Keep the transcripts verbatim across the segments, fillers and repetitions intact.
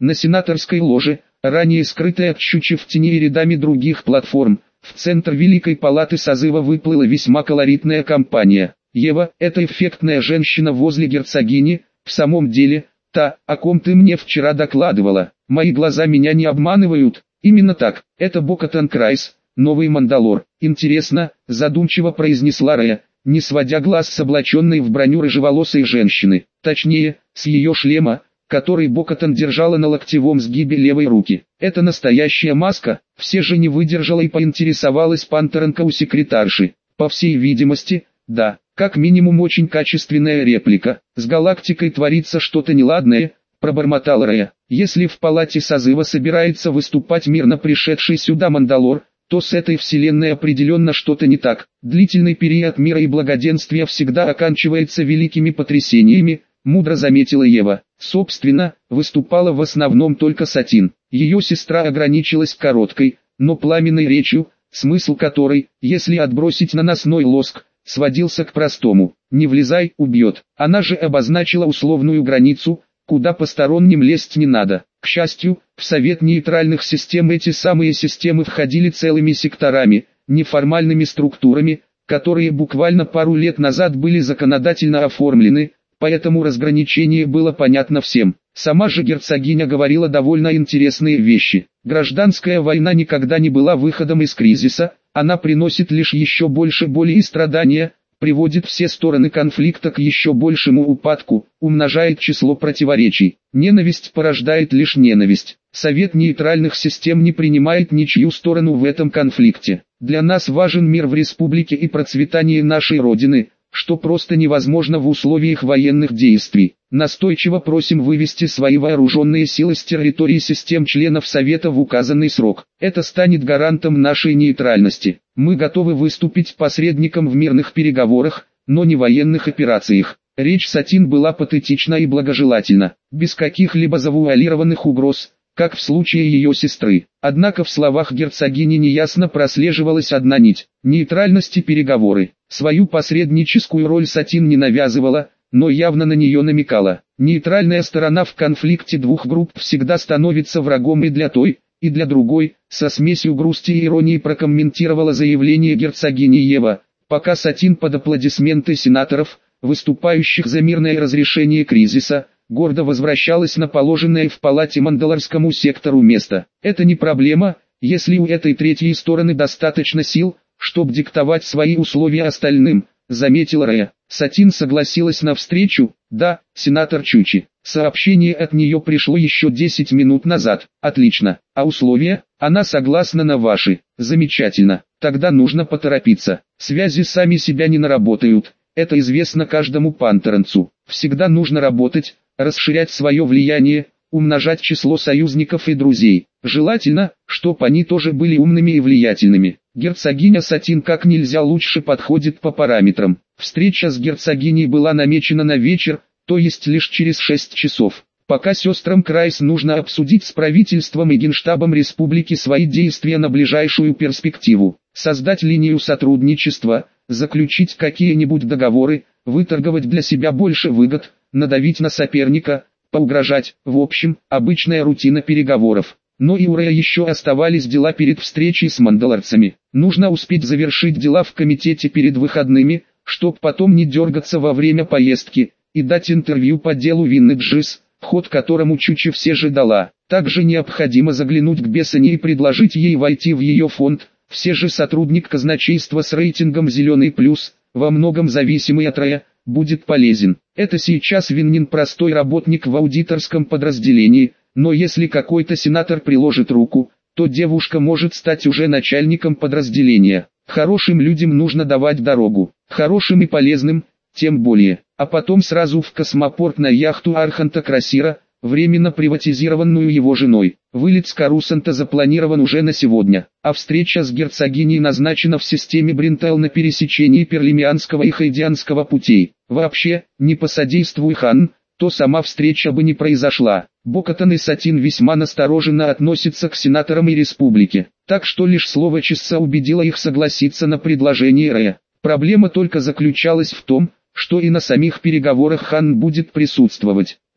На сенаторской ложе, ранее скрытой от Чучи в тени и рядами других платформ, в центр Великой Палаты созыва выплыла весьма колоритная компания. Ева, эта эффектная женщина возле герцогини, в самом деле, та, о ком ты мне вчера докладывала. Мои глаза меня не обманывают. Именно так, это Бо-Катан Крайс, новый Мандалор. Интересно, задумчиво произнесла Рея, не сводя глаз с облаченной в броню рыжеволосой женщины. Точнее, с ее шлема, который Бо-Катан держала на локтевом сгибе левой руки. Это настоящая маска? Все же не выдержала и поинтересовалась Пантеренко у секретарши. По всей видимости, да, как минимум очень качественная реплика. С галактикой творится что-то неладное, пробормотал Рея. Если в палате созыва собирается выступать мирно пришедший сюда Мандалор, то с этой вселенной определенно что-то не так. Длительный период мира и благоденствия всегда оканчивается великими потрясениями, мудро заметила Ева. Собственно, выступала в основном только Сатин. Ее сестра ограничилась короткой, но пламенной речью, смысл которой, если отбросить наносной лоск, сводился к простому: «Не влезай, убьет». Она же обозначила условную границу, куда посторонним лезть не надо. К счастью, в Совет нейтральных систем эти самые системы входили целыми секторами, неформальными структурами, которые буквально пару лет назад были законодательно оформлены, поэтому разграничение было понятно всем. Сама же герцогиня говорила довольно интересные вещи. Гражданская война никогда не была выходом из кризиса, она приносит лишь еще больше боли и страдания, приводит все стороны конфликта к еще большему упадку, умножает число противоречий. Ненависть порождает лишь ненависть. Совет нейтральных систем не принимает ничью сторону в этом конфликте. Для нас важен мир в республике и процветание нашей Родины, что просто невозможно в условиях военных действий. Настойчиво просим вывести свои вооруженные силы с территории систем членов Совета в указанный срок. Это станет гарантом нашей нейтральности. Мы готовы выступить посредником в мирных переговорах, но не военных операциях. Речь Сатин была патетична и благожелательна, без каких-либо завуалированных угроз, как в случае ее сестры. Однако в словах герцогини неясно прослеживалась одна нить – нейтральность и переговоры. Свою посредническую роль Сатин не навязывала, но явно на нее намекала. Нейтральная сторона в конфликте двух групп всегда становится врагом и для той, и для другой, со смесью грусти и иронии прокомментировала заявление герцогини Ева, пока Сатин под аплодисменты сенаторов, выступающих за мирное разрешение кризиса, гордо возвращалась на положенное в палате Мандалорскому сектору место. Это не проблема, если у этой третьей стороны достаточно сил, чтобы диктовать свои условия остальным, заметила Рея. Сатин согласилась на встречу. Да, сенатор Чучи. Сообщение от нее пришло еще десять минут назад. Отлично. А условия? Она согласна на ваши. Замечательно. Тогда нужно поторопиться. Связи сами себя не наработают. Это известно каждому пантеренцу. Всегда нужно работать, расширять свое влияние, умножать число союзников и друзей. Желательно, чтобы они тоже были умными и влиятельными. Герцогиня Сатин как нельзя лучше подходит по параметрам. Встреча с герцогиней была намечена на вечер, то есть лишь через шесть часов. Пока сестрам Крайс нужно обсудить с правительством и генштабом республики свои действия на ближайшую перспективу, создать линию сотрудничества, заключить какие-нибудь договоры, выторговать для себя больше выгод, надавить на соперника, поугрожать. В общем, обычная рутина переговоров. Но и у Рэя еще оставались дела перед встречей с мандалорцами. Нужно успеть завершить дела в комитете перед выходными, чтоб потом не дергаться во время поездки, и дать интервью по делу Винны Джис, ход которому Чучи все же дала. Также необходимо заглянуть к Бессоне и предложить ей войти в ее фонд, все же сотрудник казначейства с рейтингом «Зеленый плюс», во многом зависимый от Рэя, будет полезен. Это сейчас Виннин простой работник в аудиторском подразделении, но если какой-то сенатор приложит руку, то девушка может стать уже начальником подразделения. Хорошим людям нужно давать дорогу, хорошим и полезным, тем более. А потом сразу в космопорт на яхту Арханта Красира, временно приватизированную его женой. Вылет с Карусанта запланирован уже на сегодня, а встреча с герцогиней назначена в системе Бринтел на пересечении Перлимианского и Хайдианского путей. Вообще, не посодействуй Хан, то сама встреча бы не произошла. Бо-Катан и Сатин весьма настороженно относятся к сенаторам и республике, так что лишь слово часа убедило их согласиться на предложение Рэя. Проблема только заключалась в том, что и на самих переговорах Хан будет присутствовать.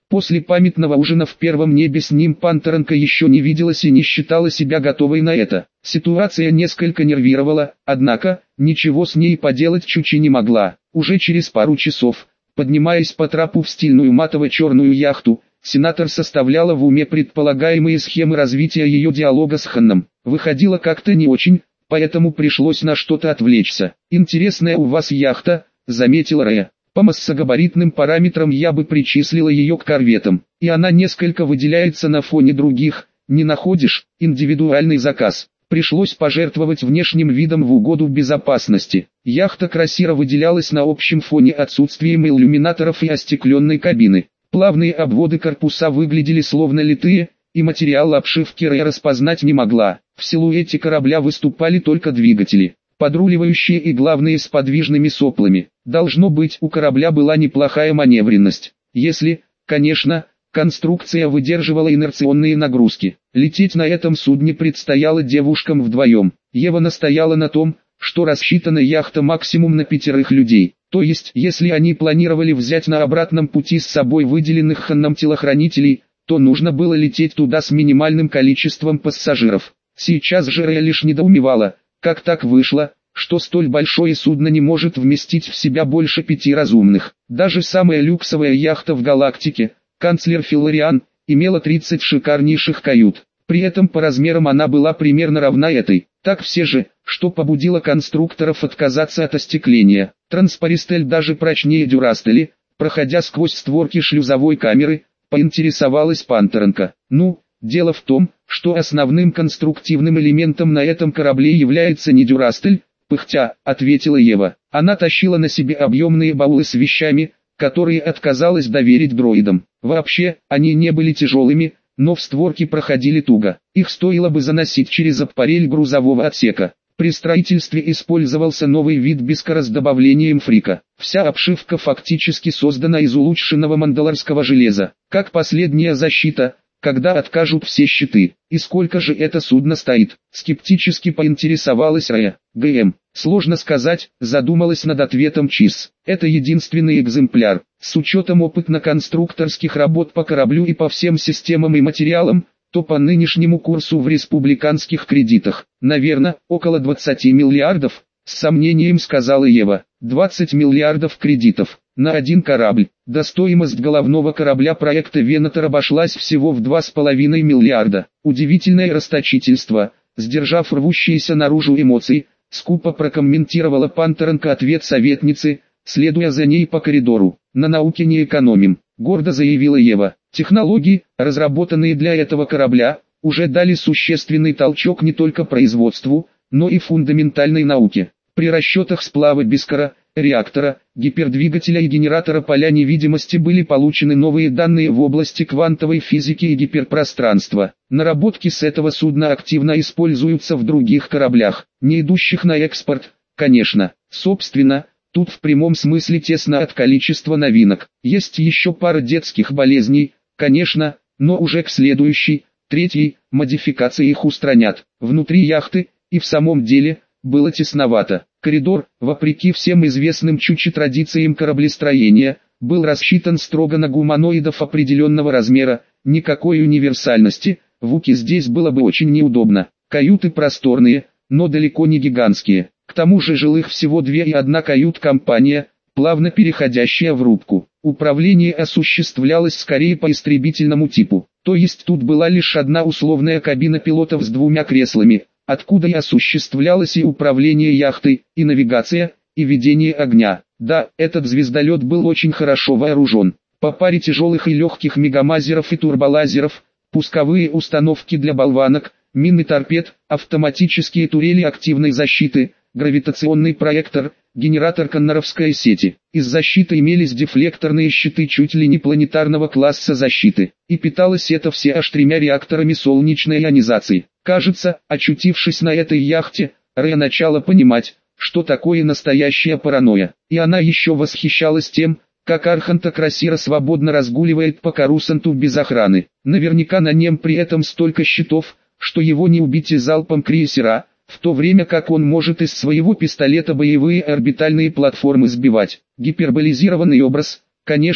После памятного ужина в первом небе с ним Пантеренко еще не виделась и не считала себя готовой на это. Ситуация несколько нервировала, однако, ничего с ней поделать Чучи не могла. Уже через пару часов, поднимаясь по трапу в стильную матово-черную яхту, сенатор составляла в уме предполагаемые схемы развития ее диалога с Ханном. Выходило как-то не очень, поэтому пришлось на что-то отвлечься. «Интересная у вас яхта», — заметила Рэя. «По массогабаритным параметрам я бы причислила ее к корветам, и она несколько выделяется на фоне других, не находишь? Индивидуальный заказ. Пришлось пожертвовать внешним видом в угоду безопасности». Яхта Красира выделялась на общем фоне отсутствием иллюминаторов и остекленной кабины. Плавные обводы корпуса выглядели словно литые, и материал обшивки Рэя распознать не могла. В силуэте корабля выступали только двигатели, подруливающие и главные с подвижными соплами. Должно быть, у корабля была неплохая маневренность, если, конечно, конструкция выдерживала инерционные нагрузки. Лететь на этом судне предстояло девушкам вдвоем. Ева настояла на том, что рассчитана яхта максимум на пятерых людей. То есть, если они планировали взять на обратном пути с собой выделенных Ханном телохранителей, то нужно было лететь туда с минимальным количеством пассажиров. Сейчас же Рэя лишь недоумевала, как так вышло, что столь большое судно не может вместить в себя больше пяти разумных. Даже самая люксовая яхта в галактике, канцлер Филлариан, имела тридцать шикарнейших кают. При этом по размерам она была примерно равна этой. Так все же, что побудило конструкторов отказаться от остекления. Транспаристель даже прочнее Дюрастели, проходя сквозь створки шлюзовой камеры, поинтересовалась Пантеренко. «Ну, дело в том, что основным конструктивным элементом на этом корабле является не Дюрастель», пыхтя, ответила Ева. Она тащила на себе объемные баулы с вещами, которые отказалась доверить дроидам. Вообще, они не были тяжелыми, но в створки проходили туго. Их стоило бы заносить через аппарель грузового отсека. При строительстве использовался новый вид бискара с добавлением фрика. Вся обшивка фактически создана из улучшенного мандалорского железа. Как последняя защита, когда откажут все щиты. И сколько же это судно стоит? Скептически поинтересовалась Рэя. ГМ. Сложно сказать, задумалась над ответом Чиз. Это единственный экземпляр. С учетом опытно-конструкторских работ по кораблю и по всем системам и материалам, то по нынешнему курсу в республиканских кредитах, наверное, около двадцати миллиардов, с сомнением сказала Ева. двадцать миллиардов кредитов на один корабль. Да стоимость головного корабля проекта Венатор обошлась всего в два с половиной миллиарда. Удивительное расточительство, сдержав рвущиеся наружу эмоции, скупо прокомментировала Пантеренко ответ советницы, следуя за ней по коридору. «На науке не экономим», — гордо заявила Ева. «Технологии, разработанные для этого корабля, уже дали существенный толчок не только производству, но и фундаментальной науке. При расчетах сплава бискара, реактора, гипердвигателя и генератора поля невидимости были получены новые данные в области квантовой физики и гиперпространства. Наработки с этого судна активно используются в других кораблях, не идущих на экспорт, конечно. Собственно, тут в прямом смысле тесно от количества новинок. Есть еще пара детских болезней, конечно, но уже к следующей, третьей, модификации их устранят. Внутри яхты, и в самом деле, было тесновато. Коридор, вопреки всем известным Чучи традициям кораблестроения, был рассчитан строго на гуманоидов определенного размера, никакой универсальности, Вуки здесь было бы очень неудобно. Каюты просторные, но далеко не гигантские. К тому же жилых всего две и одна кают-компания, плавно переходящая в рубку. Управление осуществлялось скорее по истребительному типу, то есть тут была лишь одна условная кабина пилотов с двумя креслами, откуда и осуществлялось и управление яхтой, и навигация, и ведение огня. Да, этот звездолет был очень хорошо вооружен. По паре тяжелых и легких мегамазеров и турболазеров, пусковые установки для болванок, мины торпед, автоматические турели активной защиты, гравитационный проектор, генератор конноровской сети. Из защиты имелись дефлекторные щиты чуть ли не планетарного класса защиты. И питалось это все аж тремя реакторами солнечной ионизации. Кажется, очутившись на этой яхте, Рэя начала понимать, что такое настоящая паранойя. И она еще восхищалась тем, как Арханта Красира свободно разгуливает по Карусанту без охраны. Наверняка на нем при этом столько щитов, что его не убить и залпом крейсера, в то время как он может из своего пистолета боевые орбитальные платформы сбивать. Гиперболизированный образ, конечно,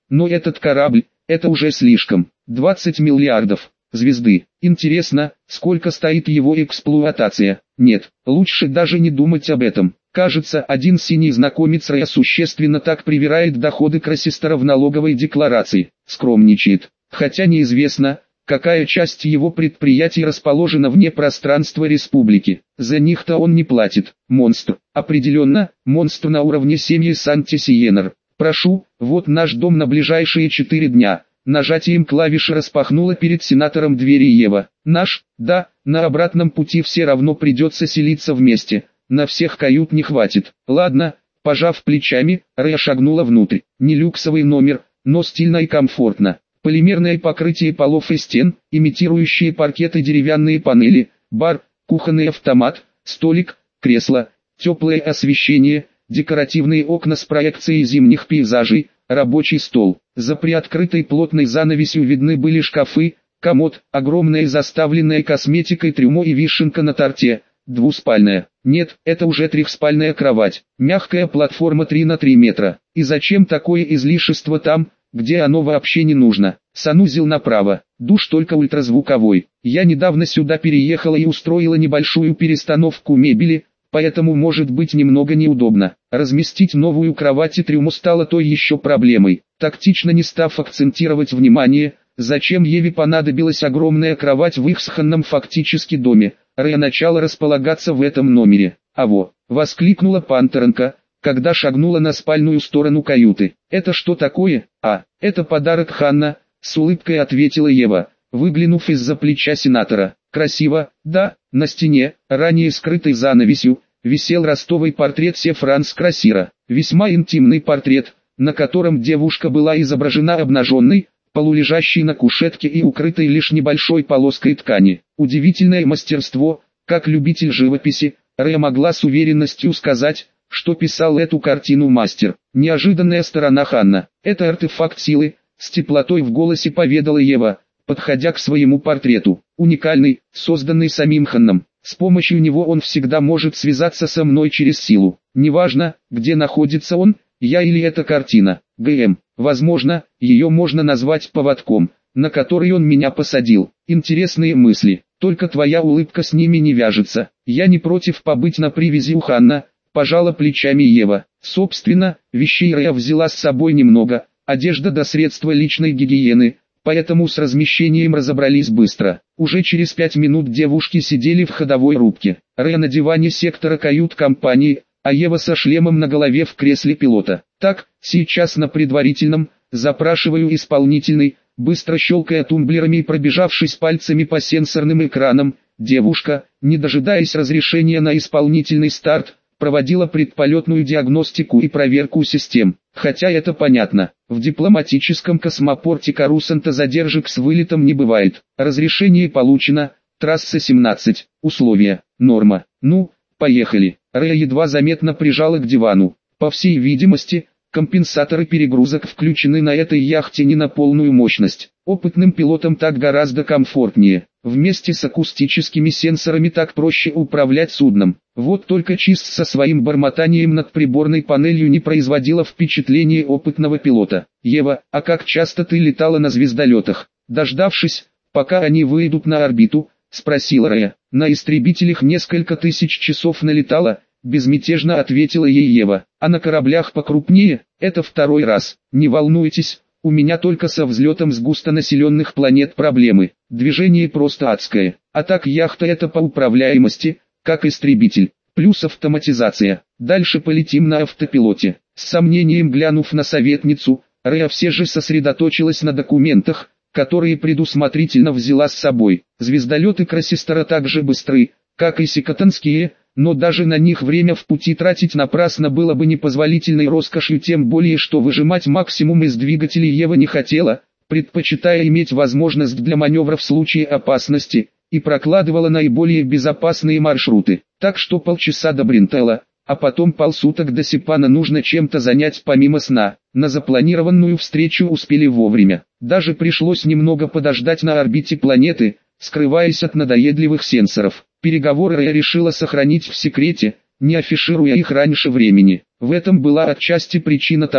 но этот корабль, это уже слишком. двадцать миллиардов. Звезды. Интересно, сколько стоит его эксплуатация? Нет, лучше даже не думать об этом. Кажется, один синий знакомец Рэя существенно так привирает доходы Красистера в налоговой декларации. Скромничает. Хотя неизвестно, какая часть его предприятий расположена вне пространства республики. За них-то он не платит. Монстр. Определенно, монстр на уровне семьи Санти-Сиенер. Прошу, вот наш дом на ближайшие четыре дня. Нажатием клавиши распахнула перед сенатором двери Ева. Наш, да, на обратном пути все равно придется селиться вместе. На всех кают не хватит. Ладно, пожав плечами, Рэя шагнула внутрь. Не люксовый номер, но стильно и комфортно. Полимерное покрытие полов и стен, имитирующие паркет и деревянные панели, бар, кухонный автомат, столик, кресло, теплое освещение, декоративные окна с проекцией зимних пейзажей, рабочий стол. За приоткрытой плотной занавесью видны были шкафы, комод, огромная заставленная косметикой трюмо и вишенка на торте, двуспальная. Нет, это уже трехспальная кровать, мягкая платформа три на три метра. И зачем такое излишество там, где оно вообще не нужно? Санузел направо, душ только ультразвуковой. Я недавно сюда переехала и устроила небольшую перестановку мебели, поэтому может быть немного неудобно. Разместить новую кровать и трюмо стало той еще проблемой. Тактично не став акцентировать внимание, зачем Еве понадобилась огромная кровать в их сханном фактически доме, Рэя начала располагаться в этом номере. «Аво!» — воскликнула Пантеренко, когда шагнула на спальную сторону каюты. «Это что такое?» «А, это подарок Ханна», — с улыбкой ответила Ева, выглянув из-за плеча сенатора. «Красиво, да?» На стене, ранее скрытой занавесью, висел ростовый портрет Се Франс Красира. Весьма интимный портрет, на котором девушка была изображена обнаженной, полулежащей на кушетке и укрытой лишь небольшой полоской ткани. Удивительное мастерство, как любитель живописи, Рэя могла с уверенностью сказать, что писал эту картину мастер. Неожиданная сторона Ханна. Это артефакт силы, с теплотой в голосе поведала Ева, подходя к своему портрету. Уникальный, созданный самим Ханном. С помощью него он всегда может связаться со мной через силу. Неважно, где находится он, я или эта картина. ГМ. Возможно, ее можно назвать поводком, на который он меня посадил. Интересные мысли. Только твоя улыбка с ними не вяжется. Я не против побыть на привязи у Ханна, пожала плечами Ева. Собственно, вещей Рэя взяла с собой немного, одежда до средства личной гигиены, поэтому с размещением разобрались быстро. Уже через пять минут девушки сидели в ходовой рубке. Рэя на диване сектора кают-компании, а Ева со шлемом на голове в кресле пилота. Так, сейчас на предварительном, запрашиваю исполнительный, быстро щелкая тумблерами и пробежавшись пальцами по сенсорным экранам, девушка, не дожидаясь разрешения на исполнительный старт, проводила предполетную диагностику и проверку систем. Хотя это понятно, в дипломатическом космопорте Карусанта задержек с вылетом не бывает. Разрешение получено, трасса семнадцать, условия, норма. Ну, поехали. Рэя едва заметно прижала к дивану. По всей видимости, компенсаторы перегрузок включены на этой яхте не на полную мощность. Опытным пилотам так гораздо комфортнее. Вместе с акустическими сенсорами так проще управлять судном. Вот только Чист со своим бормотанием над приборной панелью не производила впечатления опытного пилота. «Ева, а как часто ты летала на звездолетах?» Дождавшись, пока они выйдут на орбиту, спросила Рэя. «На истребителях несколько тысяч часов налетала», безмятежно ответила ей Ева. «А на кораблях покрупнее, это второй раз. Не волнуйтесь, у меня только со взлетом с густонаселенных планет проблемы. Движение просто адское. А так яхта это по управляемости, как истребитель, плюс автоматизация. Дальше полетим на автопилоте». С сомнением глянув на советницу, Рэя все же сосредоточилась на документах, которые предусмотрительно взяла с собой. Звездолеты Красистера так же быстры, как и секатанские, но даже на них время в пути тратить напрасно было бы непозволительной роскошью, тем более что выжимать максимум из двигателей Ева не хотела, предпочитая иметь возможность для маневра в случае опасности, и прокладывала наиболее безопасные маршруты. Так что полчаса до Бринтелла, а потом полсуток до Сипана нужно чем-то занять помимо сна. На запланированную встречу успели вовремя. Даже пришлось немного подождать на орбите планеты, скрываясь от надоедливых сенсоров. Переговоры Рэя решила сохранить в секрете, не афишируя их раньше времени. В этом была отчасти причина того,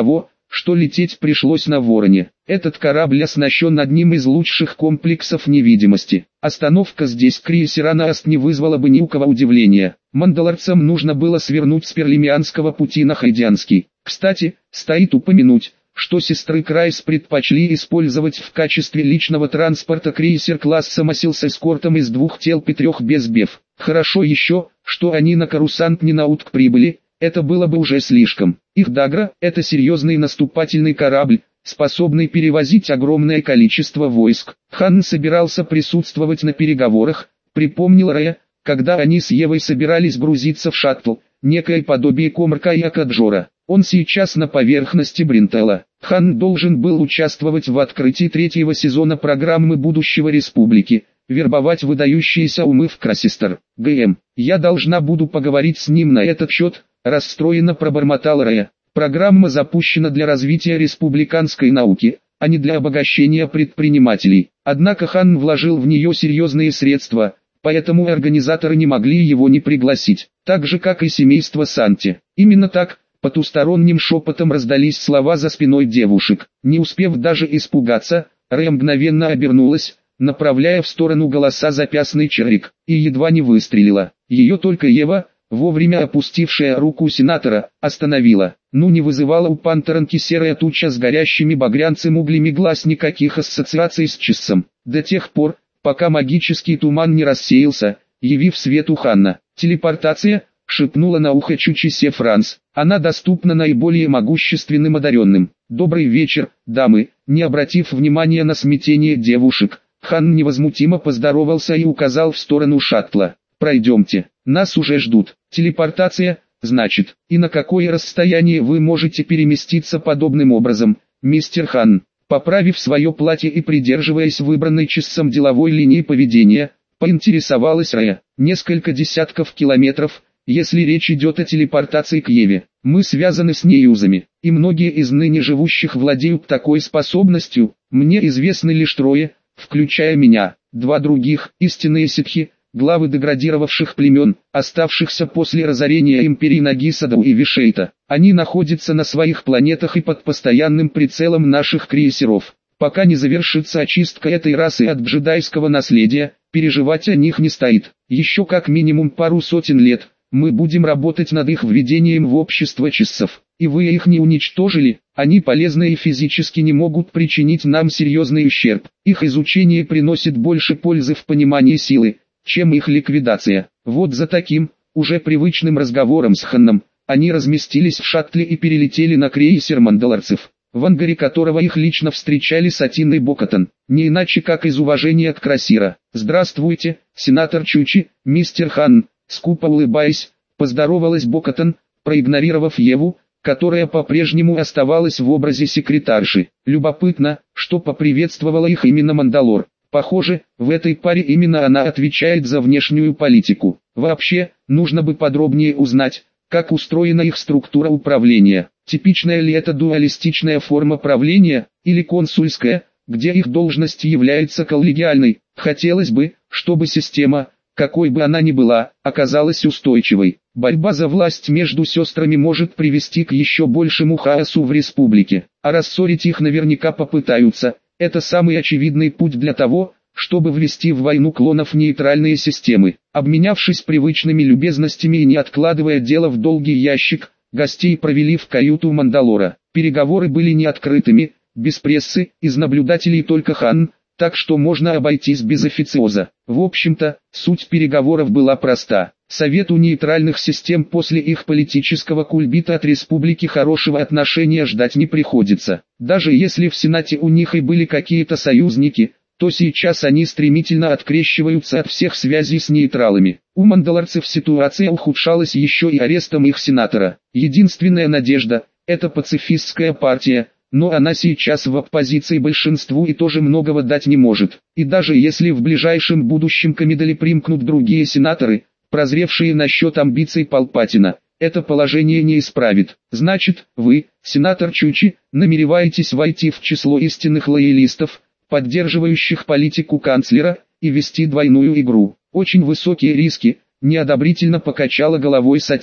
что лететь пришлось на Вороне. Этот корабль оснащен одним из лучших комплексов невидимости. Остановка здесь крейсера Нааст не вызвала бы ни у кого удивления. Мандалорцам нужно было свернуть с Перлимианского пути на Хайдианский. Кстати, стоит упомянуть, что сестры Крайс предпочли использовать в качестве личного транспорта крейсер класса Масил с эскортом из двух телп и трех безбев. Хорошо еще, что они на Корусант не на Утк прибыли, это было бы уже слишком. Их Дагра – это серьезный наступательный корабль, способный перевозить огромное количество войск. Хан собирался присутствовать на переговорах, припомнил Рэя, когда они с Евой собирались грузиться в шаттл, некое подобие Комарка и Акаджора. Он сейчас на поверхности Бринтелла. Хан должен был участвовать в открытии третьего сезона программы будущего республики, вербовать выдающиеся умы в Красистер. ГМ. Я должна буду поговорить с ним на этот счет, расстроенно пробормотал Рэя. Программа запущена для развития республиканской науки, а не для обогащения предпринимателей. Однако Хан вложил в нее серьезные средства, поэтому организаторы не могли его не пригласить. Так же как и семейство Санти. Именно так, потусторонним шепотом раздались слова за спиной девушек. Не успев даже испугаться, Рэя мгновенно обернулась, направляя в сторону голоса запястный чирик, и едва не выстрелила. Ее только Ева, вовремя опустившая руку сенатора, остановила. Ну не вызывала у Пантеранки серая туча с горящими багрянцем углями глаз никаких ассоциаций с Чиссом. До тех пор, пока магический туман не рассеялся, явив свету Ханна. Телепортация, шепнула на ухо Чучисе Франс. Она доступна наиболее могущественным одаренным. Добрый вечер, дамы. Не обратив внимания на смятение девушек, Хан невозмутимо поздоровался и указал в сторону шаттла. Пройдемте, нас уже ждут. Телепортация, значит, и на какое расстояние вы можете переместиться подобным образом, мистер Хан? Поправив свое платье и придерживаясь выбранной Чиссом деловой линии поведения, поинтересовалась Рэя. Несколько десятков километров, если речь идет о телепортации к Еве. Мы связаны с ней узами, и многие из ныне живущих владеют такой способностью. Мне известны лишь трое, включая меня, два других, истинные ситхи, главы деградировавших племен, оставшихся после разорения империи Нагисаду и Вишейта. Они находятся на своих планетах и под постоянным прицелом наших крейсеров. Пока не завершится очистка этой расы от джедайского наследия, переживать о них не стоит. Еще как минимум пару сотен лет, мы будем работать над их введением в общество чиссов. И вы их не уничтожили, они полезны и физически не могут причинить нам серьезный ущерб. Их изучение приносит больше пользы в понимании силы, чем их ликвидация. Вот за таким, уже привычным разговором с Ханном, они разместились в шаттле и перелетели на крейсер мандалорцев, в ангаре которого их лично встречали Сатин и Бокатон, не иначе как из уважения к Красира. «Здравствуйте, сенатор Чучи, мистер Хан», скупо улыбаясь, поздоровалась Бокатон, проигнорировав Еву, которая по-прежнему оставалась в образе секретарши. Любопытно, что поприветствовала их именно Мандалор. Похоже, в этой паре именно она отвечает за внешнюю политику. Вообще, нужно бы подробнее узнать, как устроена их структура управления. Типичная ли это дуалистичная форма правления, или консульская, где их должность является коллегиальной. Хотелось бы, чтобы система, какой бы она ни была, оказалась устойчивой. Борьба за власть между сестрами может привести к еще большему хаосу в республике, а рассорить их наверняка попытаются. Это самый очевидный путь для того, чтобы ввести в войну клонов нейтральные системы. Обменявшись привычными любезностями и не откладывая дело в долгий ящик, гостей провели в каюту Мандалора. Переговоры были не открытыми, без прессы, из наблюдателей только Хан, так что можно обойтись без официоза. В общем-то, суть переговоров была проста. Совету нейтральных систем после их политического кульбита от республики хорошего отношения ждать не приходится. Даже если в Сенате у них и были какие-то союзники, то сейчас они стремительно открещиваются от всех связей с нейтралами. У мандалорцев ситуация ухудшалась еще и арестом их сенатора. Единственная надежда – это пацифистская партия, но она сейчас в оппозиции большинству и тоже многого дать не может. И даже если в ближайшем будущем к Амидале примкнут другие сенаторы, прозревшие насчет амбиций Палпатина, это положение не исправит. Значит, вы, сенатор Чучи, намереваетесь войти в число истинных лоялистов, поддерживающих политику канцлера, и вести двойную игру. Очень высокие риски, неодобрительно покачала головой Сатин.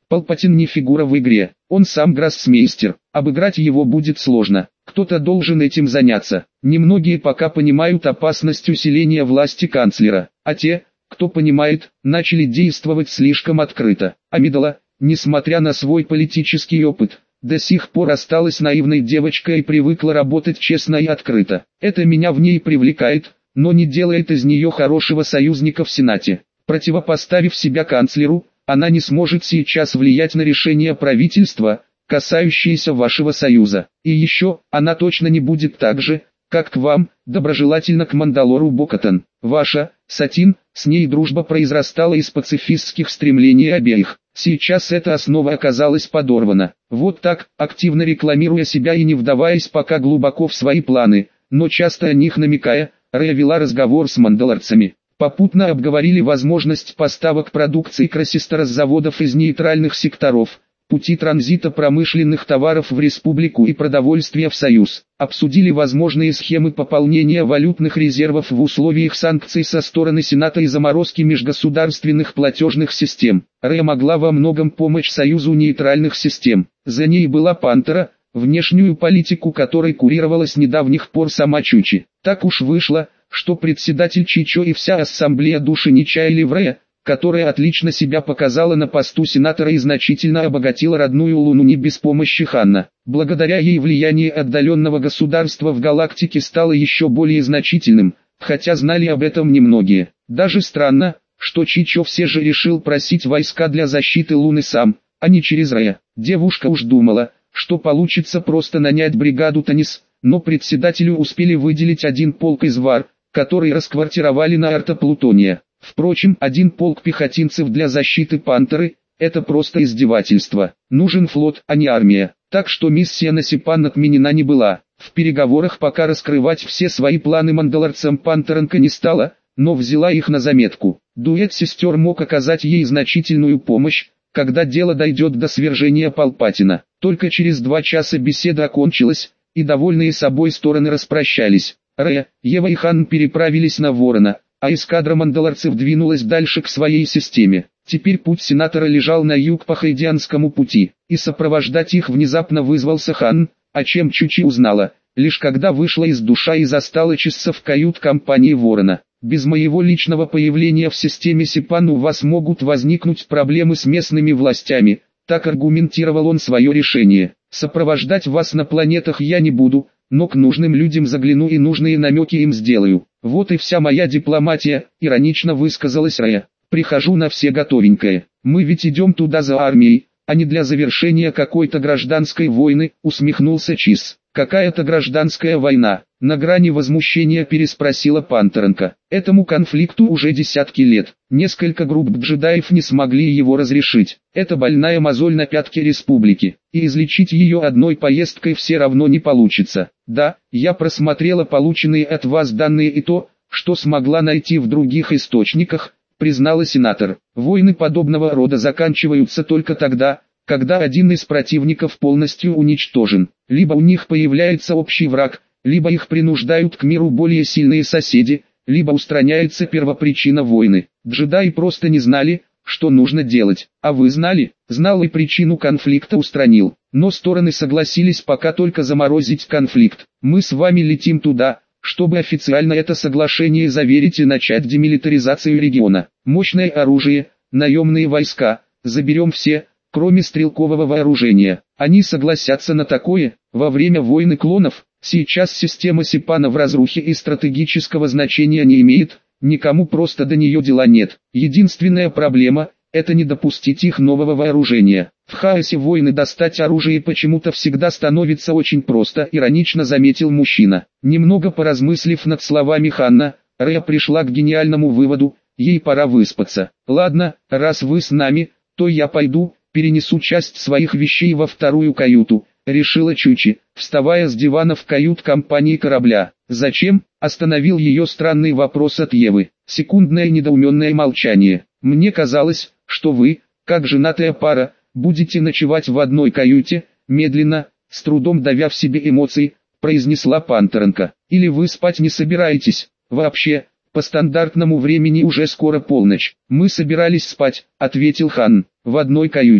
Палпатин не фигура в игре, он сам гроссмейстер, обыграть его будет сложно, кто-то должен этим заняться. Немногие пока понимают опасность усиления власти канцлера, а те, кто понимает, начали действовать слишком открыто. Амидала, несмотря на свой политический опыт, до сих пор осталась наивной девочкой и привыкла работать честно и открыто. Это меня в ней привлекает, но не делает из нее хорошего союзника в Сенате. Противопоставив себя канцлеру, она не сможет сейчас влиять на решения правительства, касающиеся вашего союза. И еще, она точно не будет так же, как к вам, доброжелательно к Мандалору Бо-Катан. Ваша, Сатин, с ней дружба произрастала из пацифистских стремлений обеих. Сейчас эта основа оказалась подорвана. Вот так, активно рекламируя себя и не вдаваясь пока глубоко в свои планы, но часто о них намекая, Рэя вела разговор с мандалорцами. Попутно обговорили возможность поставок продукции Красистера с заводов из нейтральных секторов, пути транзита промышленных товаров в республику и продовольствия в Союз. Обсудили возможные схемы пополнения валютных резервов в условиях санкций со стороны Сената и заморозки межгосударственных платежных систем. Рэя могла во многом помочь Союзу нейтральных систем. За ней была Пантера, внешнюю политику которой курировала с недавних пор сама Чучи. Так уж вышло, что председатель Чичо и вся ассамблея души не чаяли в Рэя, которая отлично себя показала на посту сенатора и значительно обогатила родную Луну не без помощи Ханна. Благодаря ей влияние отдаленного государства в галактике стало еще более значительным, хотя знали об этом немногие. Даже странно, что Чичо все же решил просить войска для защиты Луны сам, а не через Рэя. Девушка уж думала, что получится просто нанять бригаду Танис, но председателю успели выделить один полк из Вар, который расквартировали на Арта Плутония. Впрочем, один полк пехотинцев для защиты Пантеры – это просто издевательство. Нужен флот, а не армия. Так что миссия на Сипан отменена не была. В переговорах пока раскрывать все свои планы мандалорцам Пантеренко не стала, но взяла их на заметку. Дуэт сестер мог оказать ей значительную помощь, когда дело дойдет до свержения Палпатина. Только через два часа беседа окончилась, и довольные собой стороны распрощались. Рэя, Ева и Хан переправились на Ворона, а эскадра мандалорцев двинулась дальше к своей системе. Теперь путь сенатора лежал на юг по Хайдианскому пути, и сопровождать их внезапно вызвался Хан, о чем Чучи узнала, лишь когда вышла из душа и застала часов в кают-компании Ворона. Без моего личного появления в системе Сипан у вас могут возникнуть проблемы с местными властями, так аргументировал он свое решение. Сопровождать вас на планетах я не буду, но к нужным людям загляну и нужные намеки им сделаю. Вот и вся моя дипломатия, иронично высказалась Рэя. Прихожу на все готовенькое. Мы ведь идем туда за армией, а не для завершения какой-то гражданской войны, усмехнулся Чиз. Какая-то гражданская война? На грани возмущения переспросила Пантеренко. Этому конфликту уже десятки лет. Несколько групп джедаев не смогли его разрешить. Это больная мозоль на пятке республики. И излечить ее одной поездкой все равно не получится. Да, я просмотрела полученные от вас данные и то, что смогла найти в других источниках, признала сенатор. Войны подобного рода заканчиваются только тогда, когда один из противников полностью уничтожен. Либо у них появляется общий враг, либо их принуждают к миру более сильные соседи, либо устраняется первопричина войны. Джедаи просто не знали, что нужно делать. А вы знали? Знал и причину конфликта устранил. Но стороны согласились пока только заморозить конфликт. Мы с вами летим туда, чтобы официально это соглашение заверить и начать демилитаризацию региона. Мощное оружие, наемные войска, заберем все, кроме стрелкового вооружения. Они согласятся на такое, во время войны клонов. Сейчас система Сипана в разрухе и стратегического значения не имеет, никому просто до нее дела нет. Единственная проблема – это не допустить их нового вооружения. В хаосе войны достать оружие почему-то всегда становится очень просто, иронично заметил мужчина. Немного поразмыслив над словами Ханна, Рэя пришла к гениальному выводу, ей пора выспаться. Ладно, раз вы с нами, то я пойду, перенесу часть своих вещей во вторую каюту, решила Чучи, вставая с дивана в кают-компании корабля. Зачем? Остановил ее странный вопрос от Евы. Секундное недоуменное молчание. Мне казалось, что вы, как женатая пара, будете ночевать в одной каюте, медленно, с трудом давя в себе эмоции, произнесла Пантеренко. Или вы спать не собираетесь? Вообще, по стандартному времени уже скоро полночь. Мы собирались спать, ответил Хан, в одной каюте.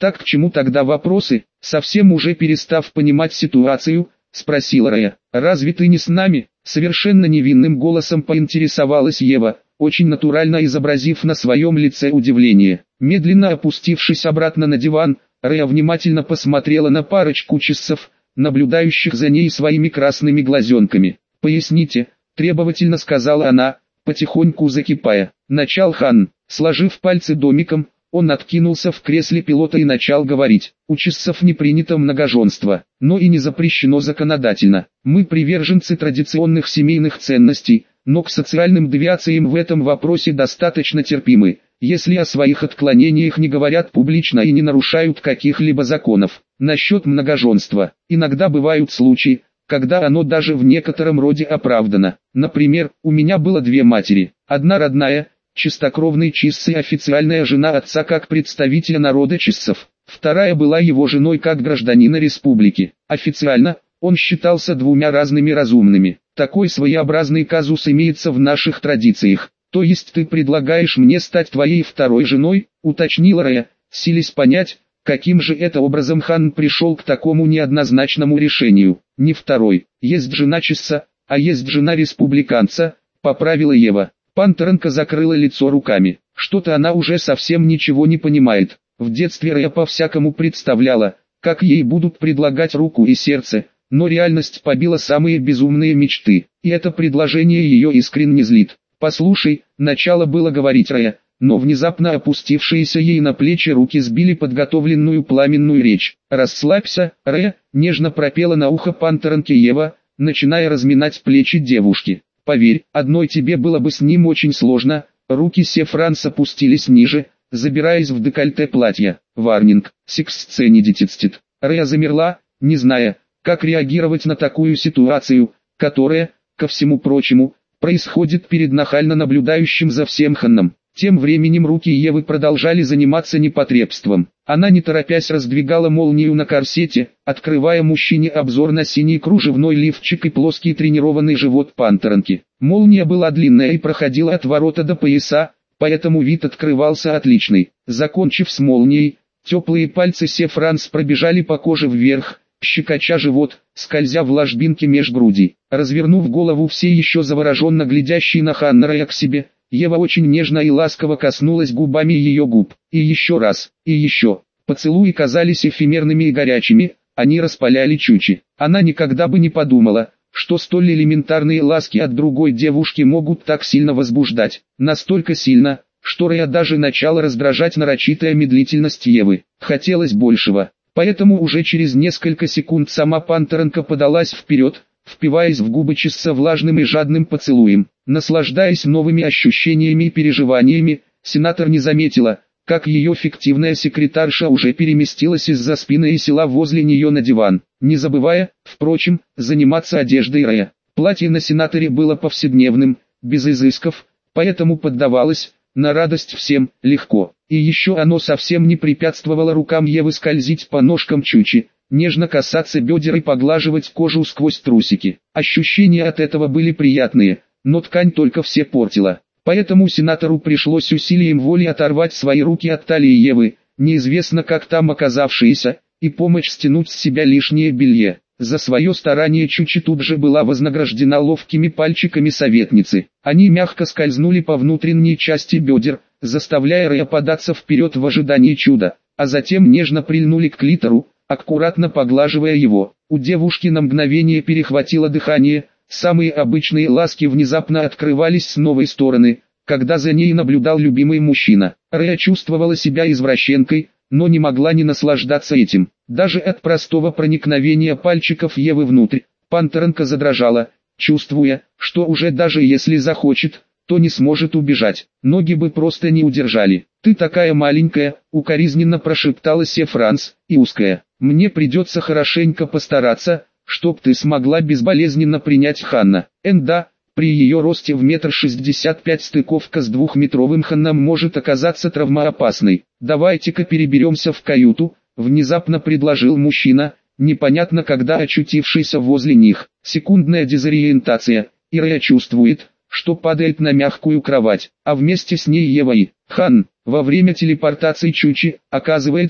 Так к чему тогда вопросы? Совсем уже перестав понимать ситуацию, спросила Рая. Разве ты не с нами? Совершенно невинным голосом поинтересовалась Ева, очень натурально изобразив на своем лице удивление. Медленно опустившись обратно на диван, Рая внимательно посмотрела на парочку часов, наблюдающих за ней своими красными глазенками. «Поясните», — требовательно сказала она, потихоньку закипая. Начал Хан. Сложив пальцы домиком, он откинулся в кресле пилота и начал говорить. У чассов не принято многоженство, но и не запрещено законодательно. Мы приверженцы традиционных семейных ценностей, но к социальным девиациям в этом вопросе достаточно терпимы, если о своих отклонениях не говорят публично и не нарушают каких-либо законов. Насчет многоженства, иногда бывают случаи, когда оно даже в некотором роде оправдано. Например, у меня было две матери, одна родная, чистокровный чисс и официальная жена отца как представителя народа чиссов, вторая была его женой как гражданина республики. Официально, он считался двумя разными разумными. Такой своеобразный казус имеется в наших традициях. То есть ты предлагаешь мне стать твоей второй женой, уточнила Рая, силясь понять, каким же это образом Хан пришел к такому неоднозначному решению. Не второй, есть жена чисса, а есть жена республиканца, поправила Ева. Пантеренко закрыла лицо руками. Что-то она уже совсем ничего не понимает. В детстве Рая по-всякому представляла, как ей будут предлагать руку и сердце, но реальность побила самые безумные мечты, и это предложение ее искренне злит. «Послушай», начало было говорить Рая, но внезапно опустившиеся ей на плечи руки сбили подготовленную пламенную речь. «Расслабься, Рая», нежно пропела на ухо Пантеренке Ева, начиная разминать плечи девушки. «Поверь, одной тебе было бы с ним очень сложно». Руки Сефранс опустились ниже, забираясь в декольте платья. «Варнинг, секс-сценидитицтит». Рая замерла, не зная, как реагировать на такую ситуацию, которая, ко всему прочему, происходит перед нахально наблюдающим за всем Ханом. Тем временем руки Евы продолжали заниматься непотребством. Она не торопясь раздвигала молнию на корсете, открывая мужчине обзор на синий кружевной лифчик и плоский тренированный живот Пантеренки. Молния была длинная и проходила от ворота до пояса, поэтому вид открывался отличный. Закончив с молнией, теплые пальцы Сефранс пробежали по коже вверх, щекоча живот, скользя в ложбинке меж груди. Развернув голову все еще завороженно глядящей на Ханна к себе, Ева очень нежно и ласково коснулась губами ее губ. И еще раз, и еще. Поцелуи казались эфемерными и горячими, они распаляли Чучи. Она никогда бы не подумала, что столь элементарные ласки от другой девушки могут так сильно возбуждать. Настолько сильно, что Рая даже начала раздражать нарочитая медлительность Евы. Хотелось большего. Поэтому уже через несколько секунд сама Пантеренко подалась вперед, впиваясь в губы чисса влажным и жадным поцелуем. Наслаждаясь новыми ощущениями и переживаниями, сенатор не заметила, как ее фиктивная секретарша уже переместилась из-за спины и села возле нее на диван, не забывая, впрочем, заниматься одеждой Рая. Платье на сенаторе было повседневным, без изысков, поэтому поддавалось, на радость всем, легко. И еще оно совсем не препятствовало рукам Евы скользить по ножкам Чучи, нежно касаться бедер и поглаживать кожу сквозь трусики. Ощущения от этого были приятные, но ткань только все портила. Поэтому сенатору пришлось усилием воли оторвать свои руки от талии Евы, неизвестно как там оказавшиеся, и помочь стянуть с себя лишнее белье. За свое старание Чучи тут же была вознаграждена ловкими пальчиками советницы. Они мягко скользнули по внутренней части бедер, заставляя Рая податься вперед в ожидании чуда, а затем нежно прильнули к клитору, аккуратно поглаживая его. У девушки на мгновение перехватило дыхание, самые обычные ласки внезапно открывались с новой стороны, когда за ней наблюдал любимый мужчина. Рая чувствовала себя извращенкой, но не могла не наслаждаться этим. Даже от простого проникновения пальчиков Евы внутрь, Пантеренко задрожала, чувствуя, что уже даже если захочет, то не сможет убежать. Ноги бы просто не удержали. «Ты такая маленькая», — укоризненно прошептала Сефранс, — «и узкая. Мне придется хорошенько постараться, чтоб ты смогла безболезненно принять Ханна». Энда, при ее росте в метр шестьдесят пять стыковка с двухметровым Ханном может оказаться травмоопасной. «Давайте-ка переберемся в каюту», — внезапно предложил мужчина, непонятно когда очутившийся возле них. Секундная дезориентация, и Рая чувствует, что падает на мягкую кровать, а вместе с ней Ева и Хан. Во время телепортации Чучи, оказывается,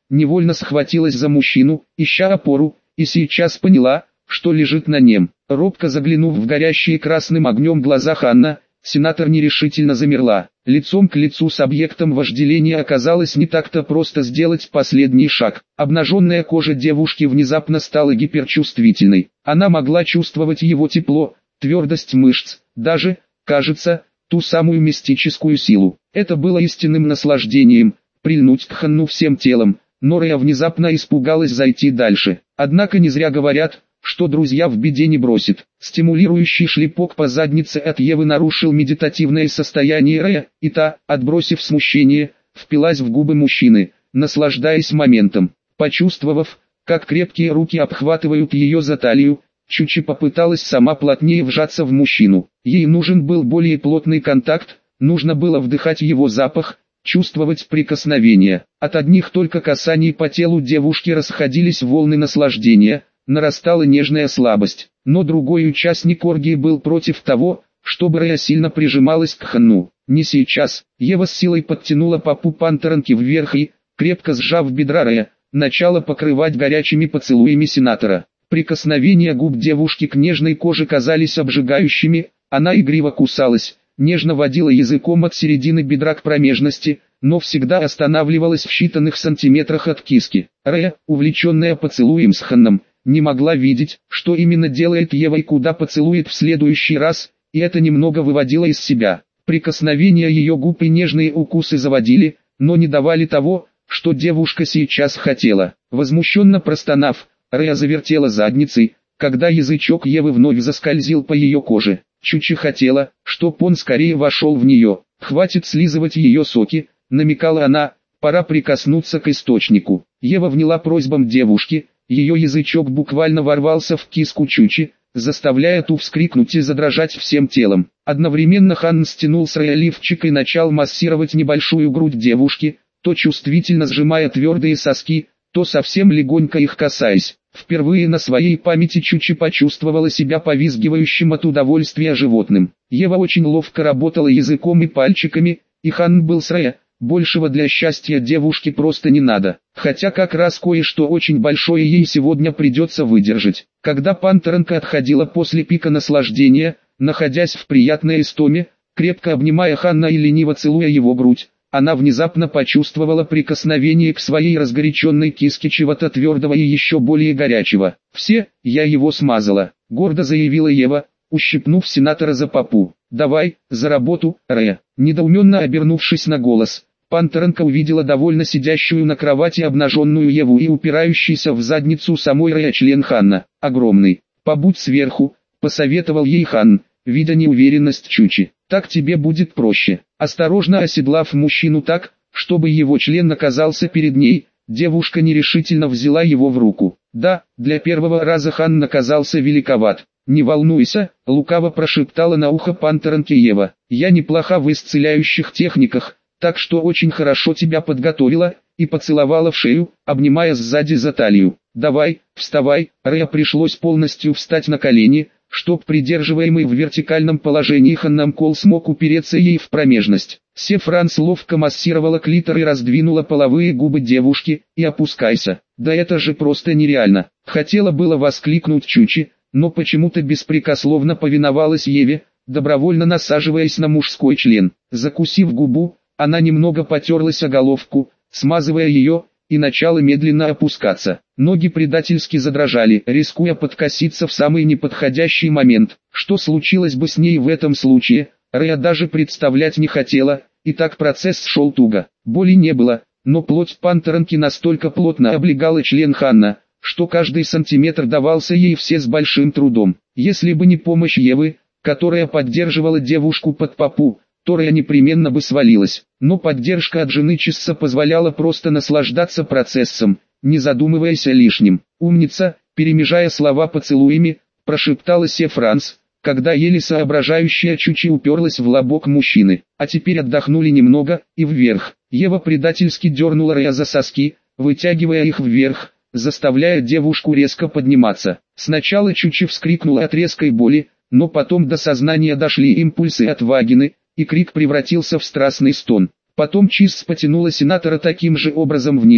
невольно схватилась за мужчину, ища опору, и сейчас поняла, что лежит на нем. Робко заглянув в горящие красным огнем глаза Ханна, сенатор нерешительно замерла. Лицом к лицу с объектом вожделения оказалось не так-то просто сделать последний шаг. Обнаженная кожа девушки внезапно стала гиперчувствительной. Она могла чувствовать его тепло, твердость мышц, даже, кажется, ту самую мистическую силу. Это было истинным наслаждением, прильнуть к Ханну всем телом, но Рея внезапно испугалась зайти дальше. Однако не зря говорят, что друзья в беде не бросит. Стимулирующий шлепок по заднице от Евы нарушил медитативное состояние Рея, и та, отбросив смущение, впилась в губы мужчины, наслаждаясь моментом. Почувствовав, как крепкие руки обхватывают ее за талию, Чучи попыталась сама плотнее вжаться в мужчину. Ей нужен был более плотный контакт, нужно было вдыхать его запах, чувствовать прикосновения. От одних только касаний по телу девушки расходились волны наслаждения, нарастала нежная слабость. Но другой участник оргии был против того, чтобы Рея сильно прижималась к Ханну. Не сейчас. Ева с силой подтянула попу Пантеранки вверх и, крепко сжав бедра Рея, начала покрывать горячими поцелуями сенатора. Прикосновения губ девушки к нежной коже казались обжигающими, она игриво кусалась, нежно водила языком от середины бедра к промежности, но всегда останавливалась в считанных сантиметрах от киски. Рея, увлеченная поцелуем с Ханном, не могла видеть, что именно делает Ева и куда поцелует в следующий раз, и это немного выводило из себя. Прикосновения ее губ и нежные укусы заводили, но не давали того, что девушка сейчас хотела. Возмущенно простонав, Рея завертела задницей, когда язычок Евы вновь заскользил по ее коже. Чучи хотела, чтоб он скорее вошел в нее. «Хватит слизывать ее соки», — намекала она, — «пора прикоснуться к источнику». Ева вняла просьбам девушки, ее язычок буквально ворвался в киску Чучи, заставляя ту вскрикнуть и задрожать всем телом. Одновременно Хан стянул с Рея лифчик и начал массировать небольшую грудь девушки, то чувствительно сжимая твердые соски, то совсем легонько их касаясь. Впервые на своей памяти Чучи почувствовала себя повизгивающим от удовольствия животным. Ева очень ловко работала языком и пальчиками, и Хан был с Рея, большего для счастья девушки просто не надо. Хотя как раз кое-что очень большое ей сегодня придется выдержать. Когда Пантеранка отходила после пика наслаждения, находясь в приятной истоме, крепко обнимая Ханна и лениво целуя его грудь, она внезапно почувствовала прикосновение к своей разгоряченной киске чего-то твердого и еще более горячего. «Все, я его смазала», — гордо заявила Ева, ущипнув сенатора за попу. «Давай, за работу, Рея». Недоуменно обернувшись на голос, Пантеранка увидела довольно сидящую на кровати обнаженную Еву и упирающийся в задницу самой Рея член Ханна. «Огромный. Побудь сверху», — посоветовал ей Хан, видя неуверенность Чучи. «Так тебе будет проще». Осторожно оседлав мужчину так, чтобы его член оказался перед ней, девушка нерешительно взяла его в руку. Да, для первого раза Хан оказался великоват. «Не волнуйся», — лукаво прошептала на ухо Пантеранке Ева. «Я неплоха в исцеляющих техниках, так что очень хорошо тебя подготовила», и поцеловала в шею, обнимая сзади за талию. «Давай, вставай». Рея пришлось полностью встать на колени, чтоб придерживаемый в вертикальном положении Ханнамкол смог упереться ей в промежность. Сефранс ловко массировала клитор и раздвинула половые губы девушки, и опускайся. Да это же просто нереально. Хотела было воскликнуть Чучи, но почему-то беспрекословно повиновалась Еве, добровольно насаживаясь на мужской член. Закусив губу, она немного потерлась о головку, смазывая ее, и начала медленно опускаться. Ноги предательски задрожали, рискуя подкоситься в самый неподходящий момент. Что случилось бы с ней в этом случае, Рея даже представлять не хотела, и так процесс шел туго. Боли не было, но плоть Пантеранки настолько плотно облегала член Ханна, что каждый сантиметр давался ей все с большим трудом. Если бы не помощь Евы, которая поддерживала девушку под попу, то Рея непременно бы свалилась. Но поддержка от жены Чисса позволяла просто наслаждаться процессом, не задумываясь о лишнем. «Умница», перемежая слова поцелуями, прошептала Сефранс, когда еле соображающая Чучи уперлась в лобок мужчины. «А теперь отдохнули немного, и вверх». Ева предательски дернула Рея за соски, вытягивая их вверх, заставляя девушку резко подниматься. Сначала Чучи вскрикнула от резкой боли, но потом до сознания дошли импульсы от вагины, и крик превратился в страстный стон. Потом Чисс потянула сенатора таким же образом вниз,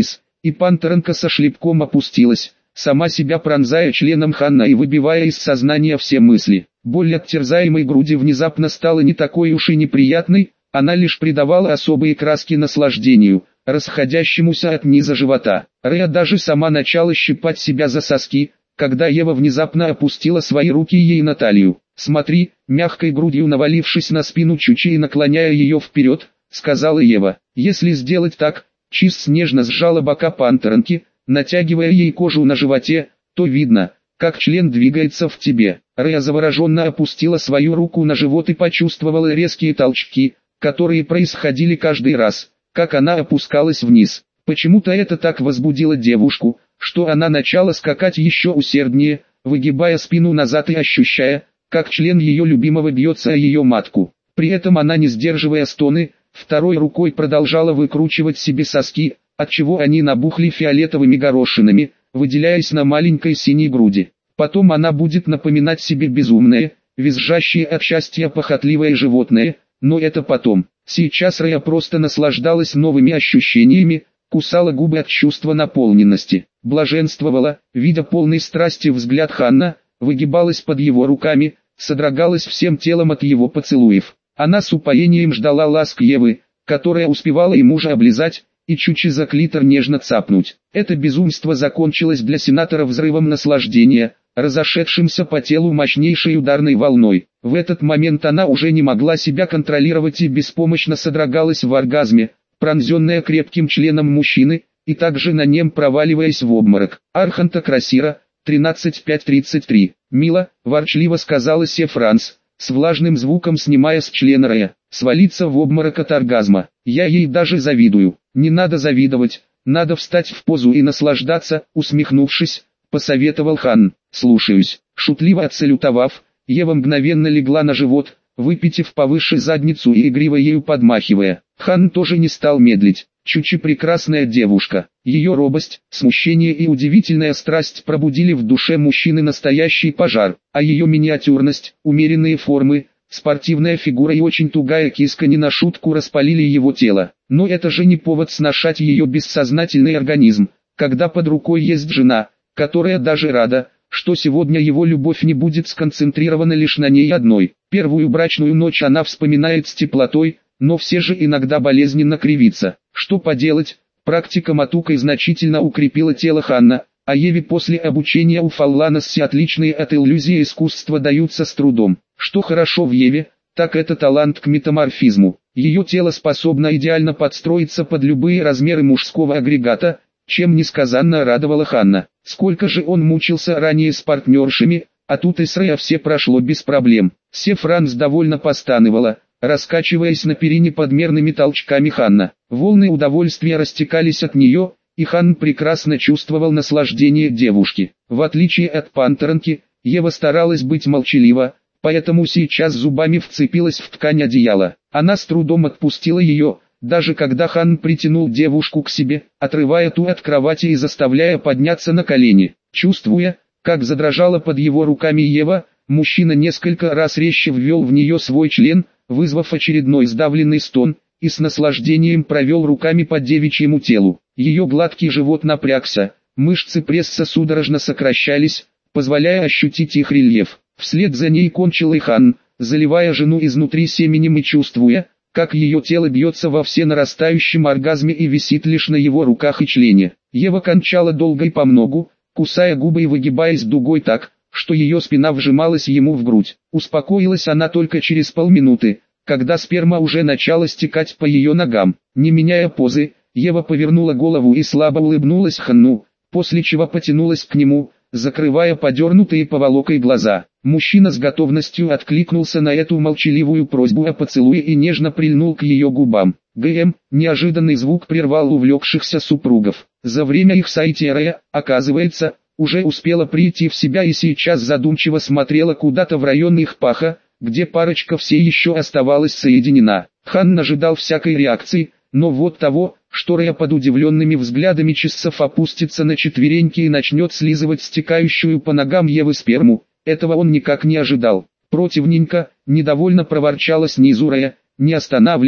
и пантернка со шлепком опустилась, сама себя пронзая членом Ханна и выбивая из сознания все мысли. Боль от терзаемой груди внезапно стала не такой уж и неприятной, она лишь придавала особые краски наслаждению, расходящемуся от низа живота. Рея даже сама начала щипать себя за соски, когда Ева внезапно опустила свои руки ей на талию. «Смотри», мягкой грудью навалившись на спину Чучи и наклоняя ее вперед, сказала Ева. «Если сделать так», Чиз нежно сжала бока пантернки, натягивая ей кожу на животе, то видно, как член двигается в тебе. Рея завороженно опустила свою руку на живот и почувствовала резкие толчки, которые происходили каждый раз, как она опускалась вниз. Почему-то это так возбудило девушку, что она начала скакать еще усерднее, выгибая спину назад и ощущая, как член ее любимого бьется о ее матку. При этом она, не сдерживая стоны, второй рукой продолжала выкручивать себе соски, отчего они набухли фиолетовыми горошинами, выделяясь на маленькой синей груди. Потом она будет напоминать себе безумное, визжащее от счастья похотливое животное, но это потом. Сейчас Рея просто наслаждалась новыми ощущениями, кусала губы от чувства наполненности, блаженствовала, видя полный страсти взгляд Ханна, выгибалась под его руками, содрогалась всем телом от его поцелуев. Она с упоением ждала ласк Евы, которая успевала и мужа облизать, и Чучи за клитор нежно цапнуть. Это безумство закончилось для сенатора взрывом наслаждения, разошедшимся по телу мощнейшей ударной волной. В этот момент она уже не могла себя контролировать и беспомощно содрогалась в оргазме, пронзенная крепким членом мужчины, и также на нем проваливаясь в обморок. «Арханта Красира, тринадцать пять тридцать три. Мило», – ворчливо сказала Се Франс, с влажным звуком снимая с члена Рея. «Свалиться в обморок от оргазма. Я ей даже завидую». «Не надо завидовать, надо встать в позу и наслаждаться», – усмехнувшись, посоветовал Хан. «Слушаюсь». Шутливо отсалютовав, Ева мгновенно легла на живот, выпитив повыше задницу и игриво ею подмахивая. Хан тоже не стал медлить. Чучи прекрасная девушка. Ее робость, смущение и удивительная страсть пробудили в душе мужчины настоящий пожар, а ее миниатюрность, умеренные формы, спортивная фигура и очень тугая киска не на шутку распалили его тело. Но это же не повод сношать ее бессознательный организм, когда под рукой есть жена, которая даже рада, что сегодня его любовь не будет сконцентрирована лишь на ней одной. Первую брачную ночь она вспоминает с теплотой, но все же иногда болезненно кривится. Что поделать, практика матукой значительно укрепила тело Ханна, а Еве после обучения у Фалланасси отличные от иллюзии искусства даются с трудом. Что хорошо в Еве, так это талант к метаморфизму. Ее тело способно идеально подстроиться под любые размеры мужского агрегата, чем несказанно радовало Ханна. Сколько же он мучился ранее с партнершами, а тут и с Рея все прошло без проблем. Се Франс довольно постанывала, раскачиваясь на перине под мерными толчками Ханна. Волны удовольствия растекались от нее, и Хан прекрасно чувствовал наслаждение девушки. В отличие от пантернки, Ева старалась быть молчалива, поэтому сейчас зубами вцепилась в ткань одеяла. Она с трудом отпустила ее, даже когда Хан притянул девушку к себе, отрывая ту от кровати и заставляя подняться на колени. Чувствуя, как задрожала под его руками Ева, мужчина несколько раз резче ввел в нее свой член, вызвав очередной сдавленный стон, и с наслаждением провел руками по девичьему телу. Ее гладкий живот напрягся, мышцы пресса судорожно сокращались, позволяя ощутить их рельеф. Вслед за ней кончил и Хан, заливая жену изнутри семенем и чувствуя, как ее тело бьется во всенарастающем оргазме и висит лишь на его руках и члене. Ева кончала долго и помногу, кусая губы и выгибаясь дугой так, что ее спина вжималась ему в грудь. Успокоилась она только через полминуты, когда сперма уже начала стекать по ее ногам. Не меняя позы, Ева повернула голову и слабо улыбнулась Ханну, после чего потянулась к нему, закрывая подернутые поволокой глаза. Мужчина с готовностью откликнулся на эту молчаливую просьбу о поцелуе и нежно прильнул к ее губам. ГМ, неожиданный звук прервал увлекшихся супругов. За время их сайтера, оказывается, уже успела прийти в себя и сейчас задумчиво смотрела куда-то в район их паха, где парочка все еще оставалась соединена. Хан ожидал всякой реакции, но вот того, что Рея под удивленными взглядами часов опустится на четвереньки и начнет слизывать стекающую по ногам Евы сперму, этого он никак не ожидал. Противненько, недовольно проворчала снизу Рея, не останавливая,